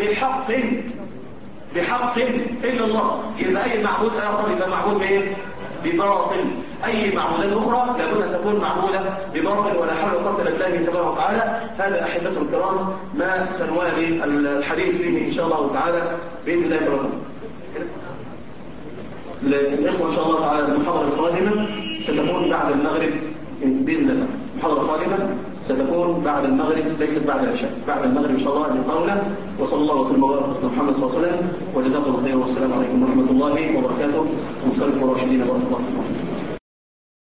بحق إلا الله. يبقى أي معبود آخر يبقى معبود بإيه؟ بباطل. أي معبودات أخرى لابد أن تكون معبودة بباطل، ولا حول ولا قوة إلا بالله تبارك وتعالى. هذا أحبته الكرام ما سنوالي الحديث فيه إن شاء الله تعالى بإذن الله تبارك. الإخوة إن شاء الله تعالى المحاضرة القادمة ستكون بعد المغرب بإذن الله. المحاضرة القادمة ستكون بعد المغرب، ليست بعد العشاء، بعد المغرب إن شاء الله لقاؤنا. وصلى الله وسلم وبارك على محمد صلى الله عليه وسلم، وجزاكم الله خيرا، والسلام عليكم ورحمة الله وبركاته. وانصرفوا راشدين بارك الله فيكم.